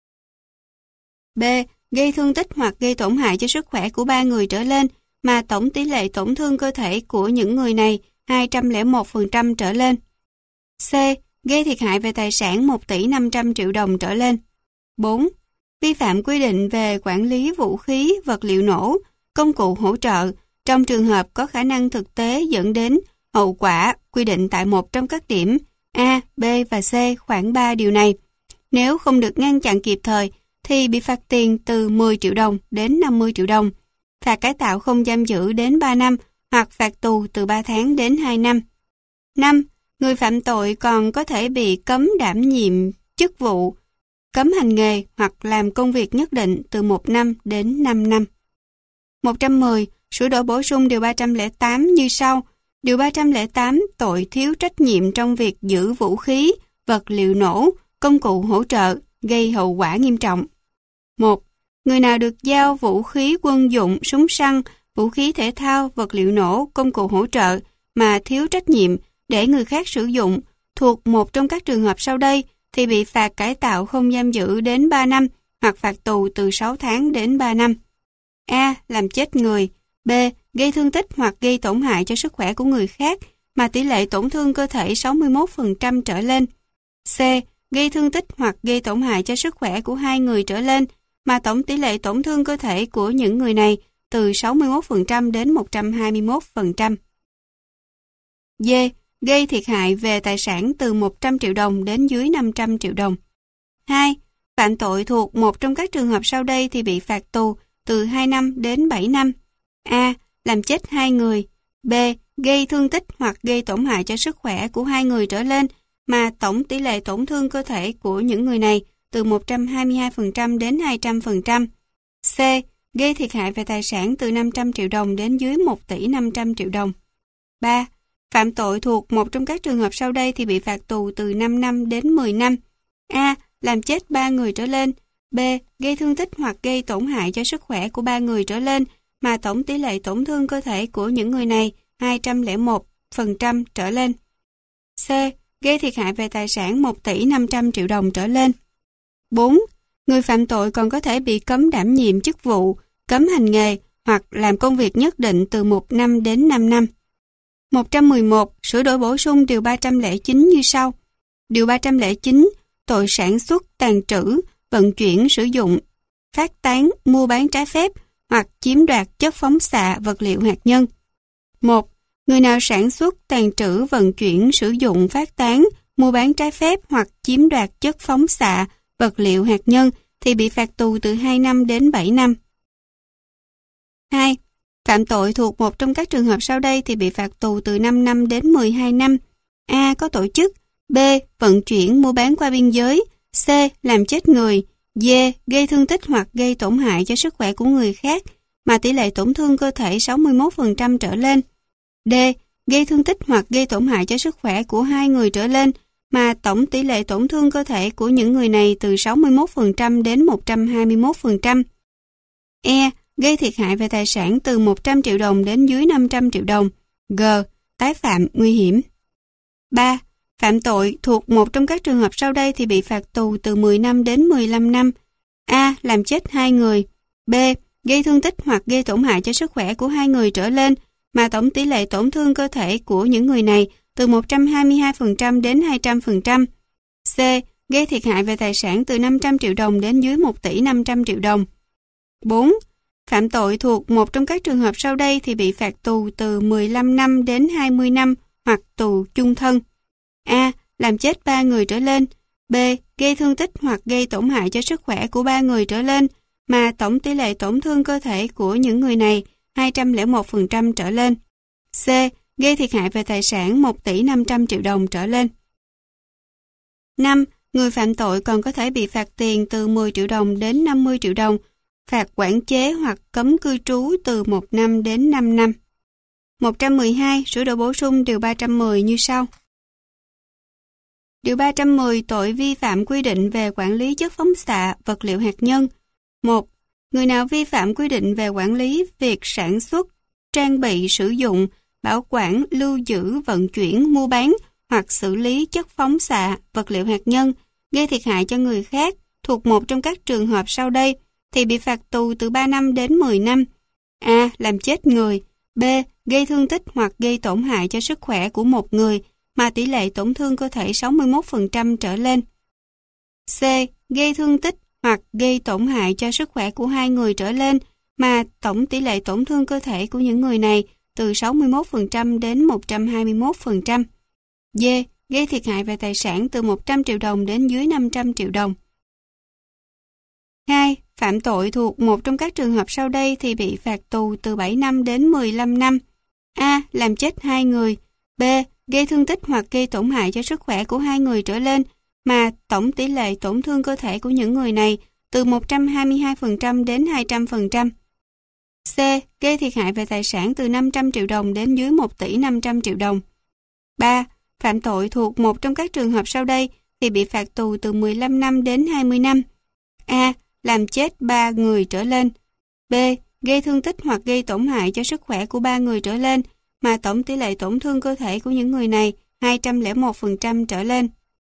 B. Gây thương tích hoặc gây tổn hại cho sức khỏe của 3 người trở lên, mà tổng tỷ lệ tổn thương cơ thể của những người này 201% trở lên. C. Gây thiệt hại về tài sản 1 tỷ 500 triệu đồng trở lên. 4. Vi phạm quy định về quản lý vũ khí, vật liệu nổ, công cụ hỗ trợ trong trường hợp có khả năng thực tế dẫn đến hậu quả quy định tại một trong các điểm A, B và C khoảng 3 điều này. Nếu không được ngăn chặn kịp thời thì bị phạt tiền từ 10 triệu đồng đến 50 triệu đồng, phạt cải tạo không giam giữ đến 3 năm hoặc phạt tù từ 3 tháng đến 2 năm. 5. Người phạm tội còn có thể bị cấm đảm nhiệm chức vụ, cấm hành nghề hoặc làm công việc nhất định từ 1 năm đến 5 năm. 110. Sửa đổi bổ sung điều 308 như sau. Điều 308 tội thiếu trách nhiệm trong việc giữ vũ khí, vật liệu nổ, công cụ hỗ trợ, gây hậu quả nghiêm trọng. 1. Người nào được giao vũ khí quân dụng, súng săn, vũ khí thể thao, vật liệu nổ, công cụ hỗ trợ mà thiếu trách nhiệm để người khác sử dụng thuộc một trong các trường hợp sau đây thì bị phạt cải tạo không giam giữ đến 3 năm hoặc phạt tù từ 6 tháng đến 3 năm. A. Làm chết người. B. Gây thương tích hoặc gây tổn hại cho sức khỏe của người khác mà tỷ lệ tổn thương cơ thể 61% trở lên. C. Gây thương tích hoặc gây tổn hại cho sức khỏe của 2 người trở lên mà tổng tỷ lệ tổn thương cơ thể của những người này từ 61% đến 121%. D. Gây thiệt hại về tài sản từ 100 triệu đồng đến dưới 500 triệu đồng. 2. Phạm tội thuộc một trong các trường hợp sau đây thì bị phạt tù từ 2 năm đến 7 năm. A. Làm chết 2 người. B. Gây thương tích hoặc gây tổn hại cho sức khỏe của 2 người trở lên mà tổng tỷ lệ tổn thương cơ thể của những người này từ 122% đến 200%. C. Gây thiệt hại về tài sản từ 500 triệu đồng đến dưới 1 tỷ 500 triệu đồng. 3. Phạm tội thuộc một trong các trường hợp sau đây thì bị phạt tù từ 5 năm đến 10 năm. A. Làm chết 3 người trở lên. B. Gây thương tích hoặc gây tổn hại cho sức khỏe của 3 người trở lên mà tổng tỷ lệ tổn thương cơ thể của những người này 201% trở lên. C. Gây thiệt hại về tài sản 1 tỷ 500 triệu đồng trở lên. 4. Người phạm tội còn có thể bị cấm đảm nhiệm chức vụ, cấm hành nghề hoặc làm công việc nhất định từ 1 năm đến 5 năm. 111. Sửa đổi bổ sung điều 309 như sau. Điều 309. Tội sản xuất, tàng trữ, vận chuyển, sử dụng, phát tán, mua bán trái phép hoặc chiếm đoạt chất phóng xạ, vật liệu hạt nhân. 1. Người nào sản xuất, tàng trữ, vận chuyển, sử dụng, phát tán, mua bán trái phép hoặc chiếm đoạt chất phóng xạ, vật liệu hạt nhân thì bị phạt tù từ 2 năm đến 7 năm. 2. Phạm tội thuộc một trong các trường hợp sau đây thì bị phạt tù từ 5 năm đến 12 năm. A. Có tổ chức. B. Vận chuyển, mua bán qua biên giới. C. Làm chết người. D. Gây thương tích hoặc gây tổn hại cho sức khỏe của người khác mà tỷ lệ tổn thương cơ thể 61% trở lên. D. Gây thương tích hoặc gây tổn hại cho sức khỏe của 2 người trở lên mà tổng tỷ lệ tổn thương cơ thể của những người này từ 61% đến 121%. E. Gây thiệt hại về tài sản từ 100 triệu đồng đến dưới 500 triệu đồng. G. Tái phạm nguy hiểm. 3. Phạm tội thuộc một trong các trường hợp sau đây thì bị phạt tù từ 10 năm đến 15 năm. A. Làm chết 2 người. B. Gây thương tích hoặc gây tổn hại cho sức khỏe của 2 người trở lên mà tổng tỷ lệ tổn thương cơ thể của những người này từ 122% đến 200%. C. Gây thiệt hại về tài sản từ 500 triệu đồng đến dưới 1 tỷ 500 triệu đồng. 4. Phạm tội thuộc một trong các trường hợp sau đây thì bị phạt tù từ 15 năm đến 20 năm hoặc tù chung thân. A. Làm chết 3 người trở lên. B. Gây thương tích hoặc gây tổn hại cho sức khỏe của 3 người trở lên mà tổng tỷ lệ tổn thương cơ thể của những người này 201% trở lên. C. Gây thiệt hại về tài sản 1 tỷ 500 triệu đồng trở lên. 5. Người phạm tội còn có thể bị phạt tiền từ 10 triệu đồng đến 50 triệu đồng, phạt quản chế hoặc cấm cư trú từ 1 năm đến 5 năm. 112. Sửa đổi bổ sung điều 310 như sau. Điều 310 tội vi phạm quy định về quản lý chất phóng xạ, vật liệu hạt nhân. 1. Người nào vi phạm quy định về quản lý việc sản xuất, trang bị, sử dụng, bảo quản, lưu giữ, vận chuyển, mua bán hoặc xử lý chất phóng xạ, vật liệu hạt nhân, gây thiệt hại cho người khác thuộc một trong các trường hợp sau đây thì bị phạt tù từ 3 năm đến 10 năm. A. Làm chết người. B. Gây thương tích hoặc gây tổn hại cho sức khỏe của một người mà tỷ lệ tổn thương cơ thể 61% trở lên. C. Gây thương tích hoặc gây tổn hại cho sức khỏe của 2 người trở lên mà tổng tỷ lệ tổn thương cơ thể của những người này từ 61% đến 121%. D. Gây thiệt hại về tài sản từ 100 triệu đồng đến dưới 500 triệu đồng. 2. Phạm tội thuộc một trong các trường hợp sau đây thì bị phạt tù từ 7 năm đến 15 năm. A. Làm chết 2 người. B. Gây thương tích hoặc gây tổn hại cho sức khỏe của 2 người trở lên, mà tổng tỷ lệ tổn thương cơ thể của những người này từ 122% đến 200%. C. Gây thiệt hại về tài sản từ 500 triệu đồng đến dưới 1 tỷ 500 triệu đồng. 3. Phạm tội thuộc một trong các trường hợp sau đây thì bị phạt tù từ 15 năm đến 20 năm. A. Làm chết 3 người trở lên. B. Gây thương tích hoặc gây tổn hại cho sức khỏe của 3 người trở lên, mà tổng tỷ lệ tổn thương cơ thể của những người này 201% trở lên.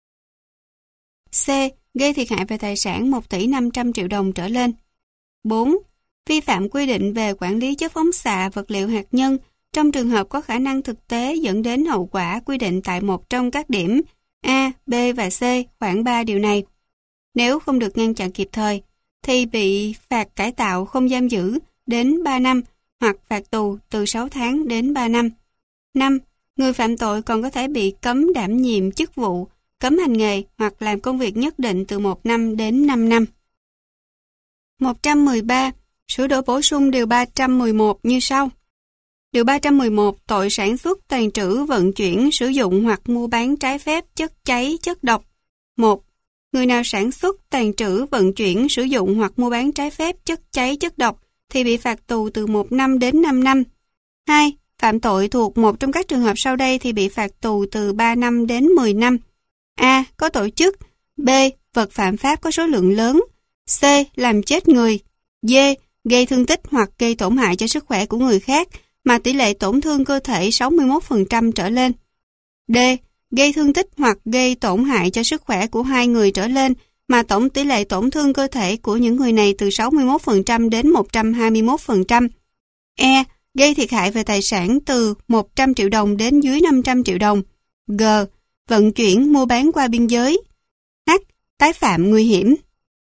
C. Gây thiệt hại về tài sản 1 tỷ 500 triệu đồng trở lên. 4. Vi phạm quy định về quản lý chất phóng xạ vật liệu hạt nhân trong trường hợp có khả năng thực tế dẫn đến hậu quả quy định tại một trong các điểm A, B và C khoảng 3 điều này. Nếu không được ngăn chặn kịp thời, thì bị phạt cải tạo không giam giữ đến 3 năm hoặc phạt tù từ 6 tháng đến 3 năm. 5. Người phạm tội còn có thể bị cấm đảm nhiệm chức vụ, cấm hành nghề hoặc làm công việc nhất định từ 1 năm đến 5 năm. 113. Sửa đổi bổ sung điều 311 như sau. Điều 311 tội sản xuất, tàng trữ, vận chuyển, sử dụng hoặc mua bán trái phép chất cháy, chất độc. 1. Người nào sản xuất, tàng trữ, vận chuyển, sử dụng hoặc mua bán trái phép chất cháy, chất độc thì bị phạt tù từ 1 năm đến 5 năm. 2. Phạm tội thuộc một trong các trường hợp sau đây thì bị phạt tù từ 3 năm đến 10 năm. A. Có tổ chức. B. Vật phạm pháp có số lượng lớn. C. Làm chết người. D. Gây thương tích hoặc gây tổn hại cho sức khỏe của người khác mà tỷ lệ tổn thương cơ thể 61% trở lên. D. Gây thương tích hoặc gây tổn hại cho sức khỏe của 2 người trở lên mà tổng tỷ lệ tổn thương cơ thể của những người này từ 61% đến 121%. E. Gây thiệt hại về tài sản từ 100 triệu đồng đến dưới 500 triệu đồng. G. Vận chuyển, mua bán qua biên giới. H. Tái phạm nguy hiểm.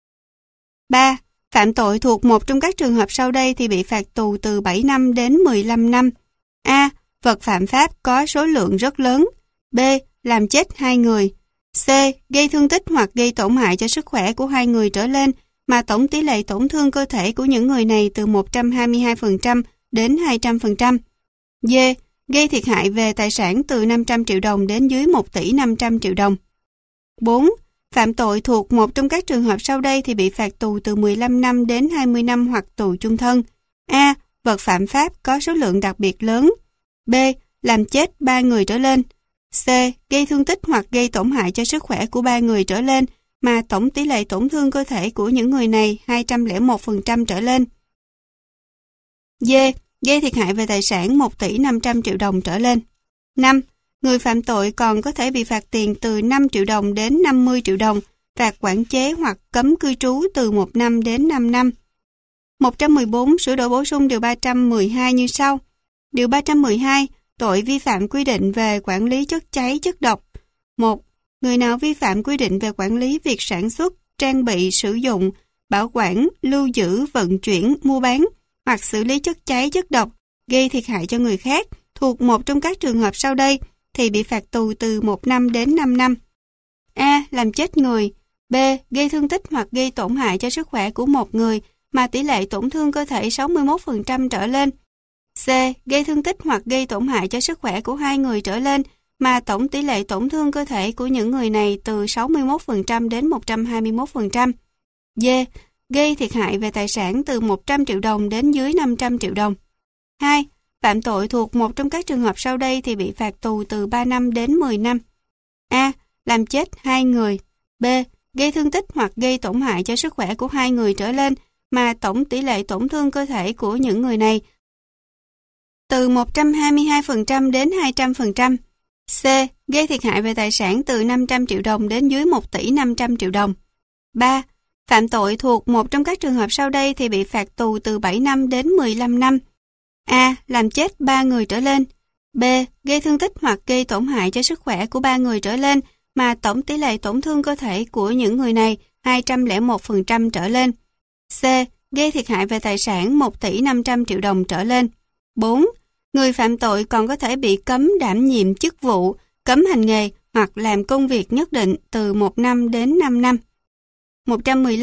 3. Phạm tội thuộc một trong các trường hợp sau đây thì bị phạt tù từ 7 năm đến 15 năm. A. Vật phạm pháp có số lượng rất lớn. B. Làm chết 2 người. C. Gây thương tích hoặc gây tổn hại cho sức khỏe của 2 người trở lên mà tổng tỷ lệ tổn thương cơ thể của những người này từ 122% đến 200%. D. Gây thiệt hại về tài sản từ 500 triệu đồng đến dưới 1 tỷ 500 triệu đồng. 4. Phạm tội thuộc một trong các trường hợp sau đây thì bị phạt tù từ 15 năm đến 20 năm hoặc tù chung thân. A. Vật phạm pháp có số lượng đặc biệt lớn. B. Làm chết 3 người trở lên. C. Gây thương tích hoặc gây tổn hại cho sức khỏe của 3 người trở lên mà tổng tỷ lệ tổn thương cơ thể của những người này 201% trở lên. D. Gây thiệt hại về tài sản 1 tỷ 500 triệu đồng trở lên. 5. Người phạm tội còn có thể bị phạt tiền từ 5 triệu đồng đến 50 triệu đồng, phạt quản chế hoặc cấm cư trú từ 1 năm đến 5 năm. 114. Sửa đổi bổ sung điều 312 như sau. Điều 312. Tội vi phạm quy định về quản lý chất cháy, chất độc. 1. Người nào vi phạm quy định về quản lý việc sản xuất, trang bị, sử dụng, bảo quản, lưu giữ, vận chuyển, mua bán hoặc xử lý chất cháy, chất độc, gây thiệt hại cho người khác thuộc một trong các trường hợp sau đây thì bị phạt tù từ 1 năm đến 5 năm. A. Làm chết người. B. Gây thương tích hoặc gây tổn hại cho sức khỏe của một người mà tỷ lệ tổn thương cơ thể 61% trở lên. C. Gây thương tích hoặc gây tổn hại cho sức khỏe của 2 người trở lên mà tổng tỷ lệ tổn thương cơ thể của những người này từ 61% đến 121%. D. Gây thiệt hại về tài sản từ 100 triệu đồng đến dưới 500 triệu đồng. 2. Phạm tội thuộc một trong các trường hợp sau đây thì bị phạt tù từ 3 năm đến 10 năm. A. Làm chết 2 người. B. Gây thương tích hoặc gây tổn hại cho sức khỏe của 2 người trở lên mà tổng tỷ lệ tổn thương cơ thể của những người này từ 122% đến 200%. C. Gây thiệt hại về tài sản từ 500 triệu đồng đến dưới 1 tỷ 500 triệu đồng. 3. Phạm tội thuộc một trong các trường hợp sau đây thì bị phạt tù từ 7 năm đến 15 năm. A. Làm chết 3 người trở lên. B. Gây thương tích hoặc gây tổn hại cho sức khỏe của 3 người trở lên mà tổng tỷ lệ tổn thương cơ thể của những người này 201% trở lên. C. Gây thiệt hại về tài sản 1 tỷ 500 triệu đồng trở lên. 4. Người phạm tội còn có thể bị cấm đảm nhiệm chức vụ, cấm hành nghề hoặc làm công việc nhất định từ 1 năm đến 5 năm. 115.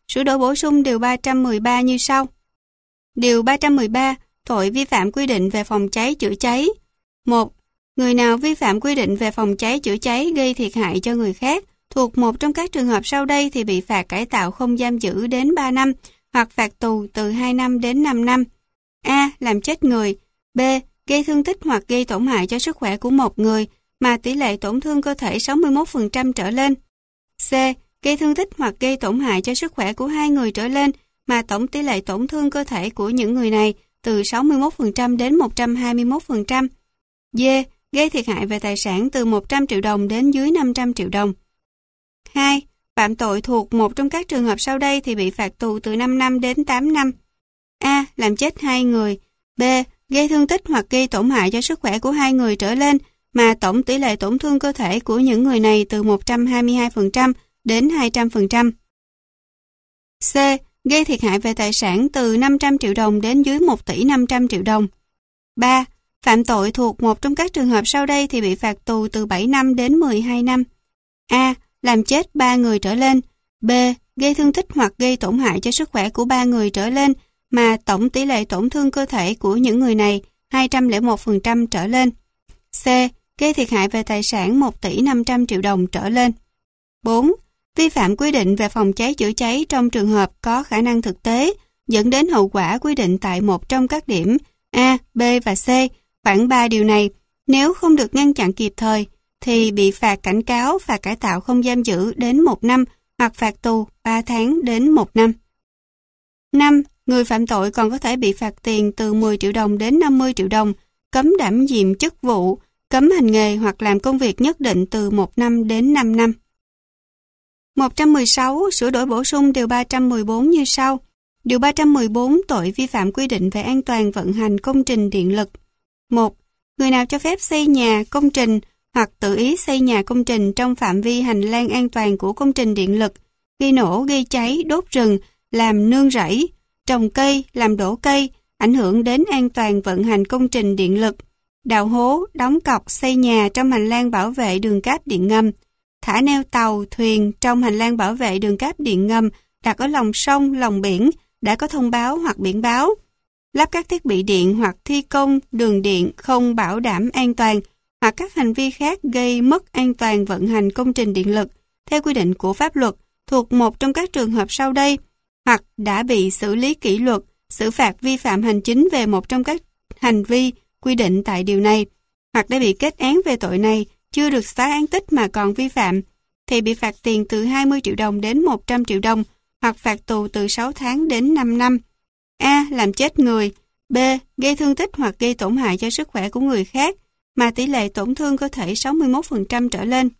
Sửa đổi bổ sung điều 313 như sau. Điều 313, tội vi phạm quy định về phòng cháy chữa cháy. 1. Người nào vi phạm quy định về phòng cháy chữa cháy gây thiệt hại cho người khác thuộc một trong các trường hợp sau đây thì bị phạt cải tạo không giam giữ đến 3 năm hoặc phạt tù từ 2 năm đến 5 năm. A. Làm chết người. B. Gây thương tích hoặc gây tổn hại cho sức khỏe của một người mà tỷ lệ tổn thương cơ thể 61% trở lên. C. Gây thương tích hoặc gây tổn hại cho sức khỏe của 2 người trở lên mà tổng tỷ lệ tổn thương cơ thể của những người này từ 61% đến 121%. D. Gây thiệt hại về tài sản từ 100 triệu đồng đến dưới 500 triệu đồng. 2. Phạm tội thuộc một trong các trường hợp sau đây thì bị phạt tù từ 5 năm đến 8 năm. A. Làm chết 2 người. B. Gây thương tích hoặc gây tổn hại cho sức khỏe của 2 người trở lên mà tổng tỷ lệ tổn thương cơ thể của những người này từ 122% đến 200%. C. Gây thiệt hại về tài sản từ 500 triệu đồng đến dưới 1 tỷ 500 triệu đồng. 3. Phạm tội thuộc một trong các trường hợp sau đây thì bị phạt tù từ 7 năm đến 12 năm. A. Làm chết 3 người trở lên. B. Gây thương tích hoặc gây tổn hại cho sức khỏe của 3 người trở lên mà tổng tỷ lệ tổn thương cơ thể của những người này 201% trở lên. C. Gây thiệt hại về tài sản 1 tỷ 500 triệu đồng trở lên. 4. Vi phạm quy định về phòng cháy chữa cháy trong trường hợp có khả năng thực tế dẫn đến hậu quả quy định tại một trong các điểm A, B và C, khoảng 3 điều này, nếu không được ngăn chặn kịp thời thì bị phạt cảnh cáo, phạt cải tạo không giam giữ đến 1 năm hoặc phạt tù 3 tháng đến 1 năm. 5. Người phạm tội còn có thể bị phạt tiền từ 10 triệu đồng đến 50 triệu đồng, cấm đảm nhiệm chức vụ, cấm hành nghề hoặc làm công việc nhất định từ 1 năm đến 5 năm. 116. Sửa đổi bổ sung điều 314 như sau. Điều 314 tội vi phạm quy định về an toàn vận hành công trình điện lực. 1. Người nào cho phép xây nhà, công trình hoặc tự ý xây nhà công trình trong phạm vi hành lang an toàn của công trình điện lực, gây nổ, gây cháy, đốt rừng, làm nương rẫy, trồng cây, làm đổ cây, ảnh hưởng đến an toàn vận hành công trình điện lực, đào hố, đóng cọc, xây nhà trong hành lang bảo vệ đường cáp điện ngầm, thả neo tàu, thuyền trong hành lang bảo vệ đường cáp điện ngầm đặt ở lòng sông, lòng biển đã có thông báo hoặc biển báo, lắp các thiết bị điện hoặc thi công đường điện không bảo đảm an toàn hoặc các hành vi khác gây mất an toàn vận hành công trình điện lực theo quy định của pháp luật thuộc một trong các trường hợp sau đây, hoặc đã bị xử lý kỷ luật, xử phạt vi phạm hành chính về một trong các hành vi quy định tại điều này, hoặc đã bị kết án về tội này, chưa được xóa án tích mà còn vi phạm, thì bị phạt tiền từ 20 triệu đồng đến 100 triệu đồng, hoặc phạt tù từ 6 tháng đến 5 năm. A. Làm chết người. B. Gây thương tích hoặc gây tổn hại cho sức khỏe của người khác, mà tỷ lệ tổn thương cơ thể 61% trở lên.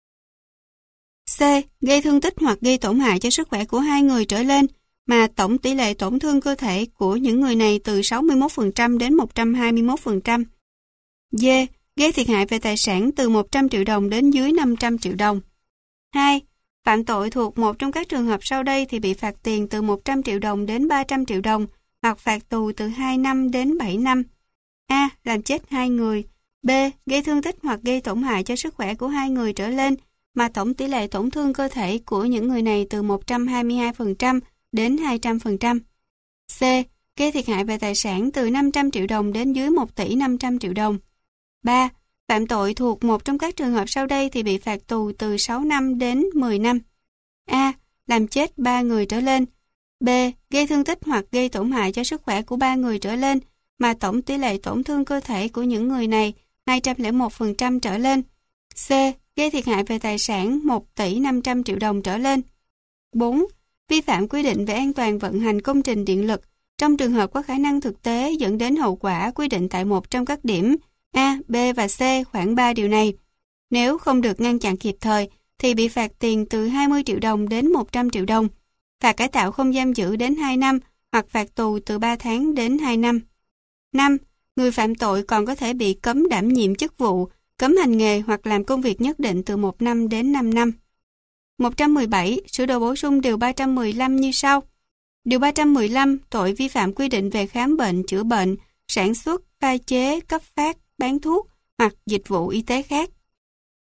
C. Gây thương tích hoặc gây tổn hại cho sức khỏe của 2 người trở lên, mà tổng tỷ lệ tổn thương cơ thể của những người này từ 61% đến 121%. D. Gây thiệt hại về tài sản từ 100 triệu đồng đến dưới 500 triệu đồng. 2. Phạm tội thuộc một trong các trường hợp sau đây thì bị phạt tiền từ 100 triệu đồng đến 300 triệu đồng, hoặc phạt tù từ 2 năm đến 7 năm. A. Làm chết 2 người. B. Gây thương tích hoặc gây tổn hại cho sức khỏe của 2 người trở lên, mà tổng tỷ lệ tổn thương cơ thể của những người này từ 122% đến 200%. C. Gây thiệt hại về tài sản từ 500 triệu đồng đến dưới 1 tỷ 500 triệu đồng. 3. Phạm tội thuộc một trong các trường hợp sau đây thì bị phạt tù từ 6 năm đến 10 năm. A. Làm chết 3 người trở lên. B. Gây thương tích hoặc gây tổn hại cho sức khỏe của 3 người trở lên, mà tổng tỷ lệ tổn thương cơ thể của những người này 201% trở lên. C. Gây thiệt hại về tài sản 1 tỷ 500 triệu đồng trở lên. 4. Vi phạm quy định về an toàn vận hành công trình điện lực trong trường hợp có khả năng thực tế dẫn đến hậu quả quy định tại một trong các điểm A, B và C khoảng 3 điều này. Nếu không được ngăn chặn kịp thời thì bị phạt tiền từ 20 triệu đồng đến 100 triệu đồng, phạt cải tạo không giam giữ đến 2 năm hoặc phạt tù từ 3 tháng đến 2 năm. 5. Người phạm tội còn có thể bị cấm đảm nhiệm chức vụ, cấm hành nghề hoặc làm công việc nhất định từ 1 năm đến 5 năm. 117. Sửa đổi bổ sung điều 315 như sau. Điều 315. Tội vi phạm quy định về khám bệnh, chữa bệnh, sản xuất, pha chế, cấp phát, bán thuốc hoặc dịch vụ y tế khác.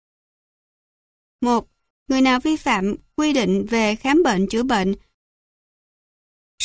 1. Người nào vi phạm quy định về khám bệnh, chữa bệnh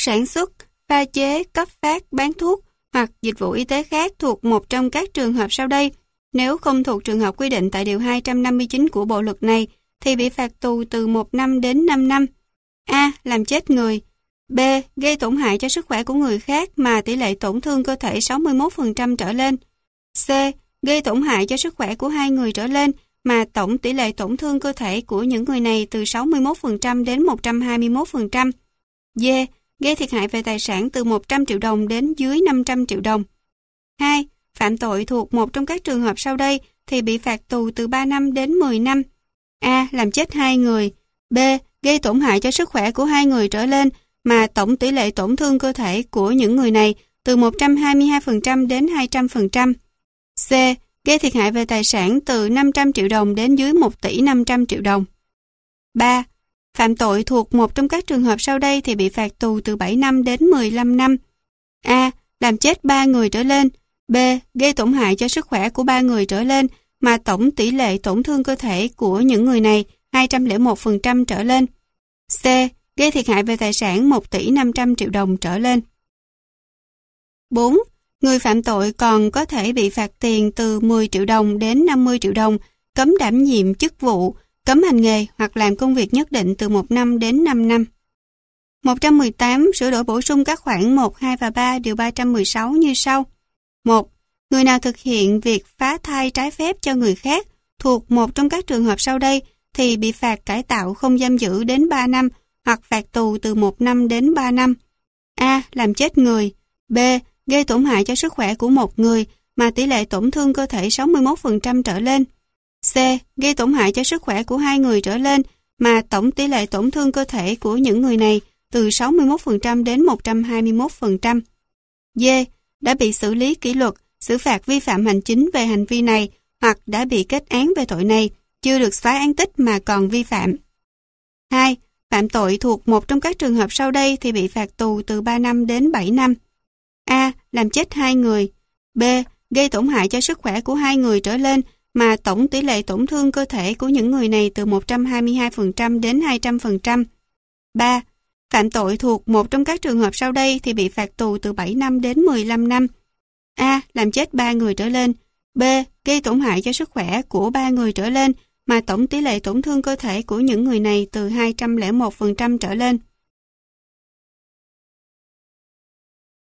sản xuất, pha chế, cấp phát, bán thuốc hoặc dịch vụ y tế khác thuộc một trong các trường hợp sau đây, nếu không thuộc trường hợp quy định tại Điều 259 của Bộ Luật này, thì bị phạt tù từ 1 năm đến 5 năm. A. Làm chết người. B. Gây tổn hại cho sức khỏe của người khác mà tỷ lệ tổn thương cơ thể 61% trở lên. C. Gây tổn hại cho sức khỏe của 2 người trở lên mà tổng tỷ lệ tổn thương cơ thể của những người này từ 61% đến 121%. D. Gây thiệt hại về tài sản từ 100 triệu đồng đến dưới 500 triệu đồng. 2. Phạm tội thuộc một trong các trường hợp sau đây thì bị phạt tù từ 3 năm đến 10 năm. A. Làm chết 2 người. B. Gây tổn hại cho sức khỏe của 2 người trở lên mà tổng tỷ lệ tổn thương cơ thể của những người này từ 122% đến 200%. C. Gây thiệt hại về tài sản từ 500 triệu đồng đến dưới 1 tỷ 500 triệu đồng. 3. Phạm tội thuộc một trong các trường hợp sau đây thì bị phạt tù từ 7 năm đến 15 năm. A. Làm chết 3 người trở lên. B. Gây tổn hại cho sức khỏe của 3 người trở lên mà tổng tỷ lệ tổn thương cơ thể của những người này 201% trở lên. C. Gây thiệt hại về tài sản 1 tỷ 500 triệu đồng trở lên. 4. Người phạm tội còn có thể bị phạt tiền từ 10 triệu đồng đến 50 triệu đồng, cấm đảm nhiệm chức vụ, cấm hành nghề hoặc làm công việc nhất định từ 1 năm đến 5 năm. 118. Sửa đổi bổ sung các khoản 1, 2 và 3 điều 316 như sau. 1. Người nào thực hiện việc phá thai trái phép cho người khác thuộc một trong các trường hợp sau đây thì bị phạt cải tạo không giam giữ đến 3 năm hoặc phạt tù từ 1 năm đến 3 năm. A. Làm chết người. B. Gây tổn hại cho sức khỏe của một người mà tỷ lệ tổn thương cơ thể 61% trở lên. C. Gây tổn hại cho sức khỏe của 2 người trở lên mà tổng tỷ lệ tổn thương cơ thể của những người này từ 61% đến 121%. D. Đã bị xử lý kỷ luật, xử phạt vi phạm hành chính về hành vi này hoặc đã bị kết án về tội này, chưa được xóa án tích mà còn vi phạm. 2. Phạm tội thuộc một trong các trường hợp sau đây thì bị phạt tù từ 3 năm đến 7 năm. A. Làm chết 2 người. B. Gây tổn hại cho sức khỏe của 2 người trở lên mà tổng tỷ lệ tổn thương cơ thể của những người này từ 122% đến 200%. 3. Phạm tội thuộc một trong các trường hợp sau đây thì bị phạt tù từ 7 năm đến 15 năm. A. Làm chết 3 người trở lên. B. Gây tổn hại cho sức khỏe của 3 người trở lên mà tổng tỷ lệ tổn thương cơ thể của những người này từ 201% trở lên.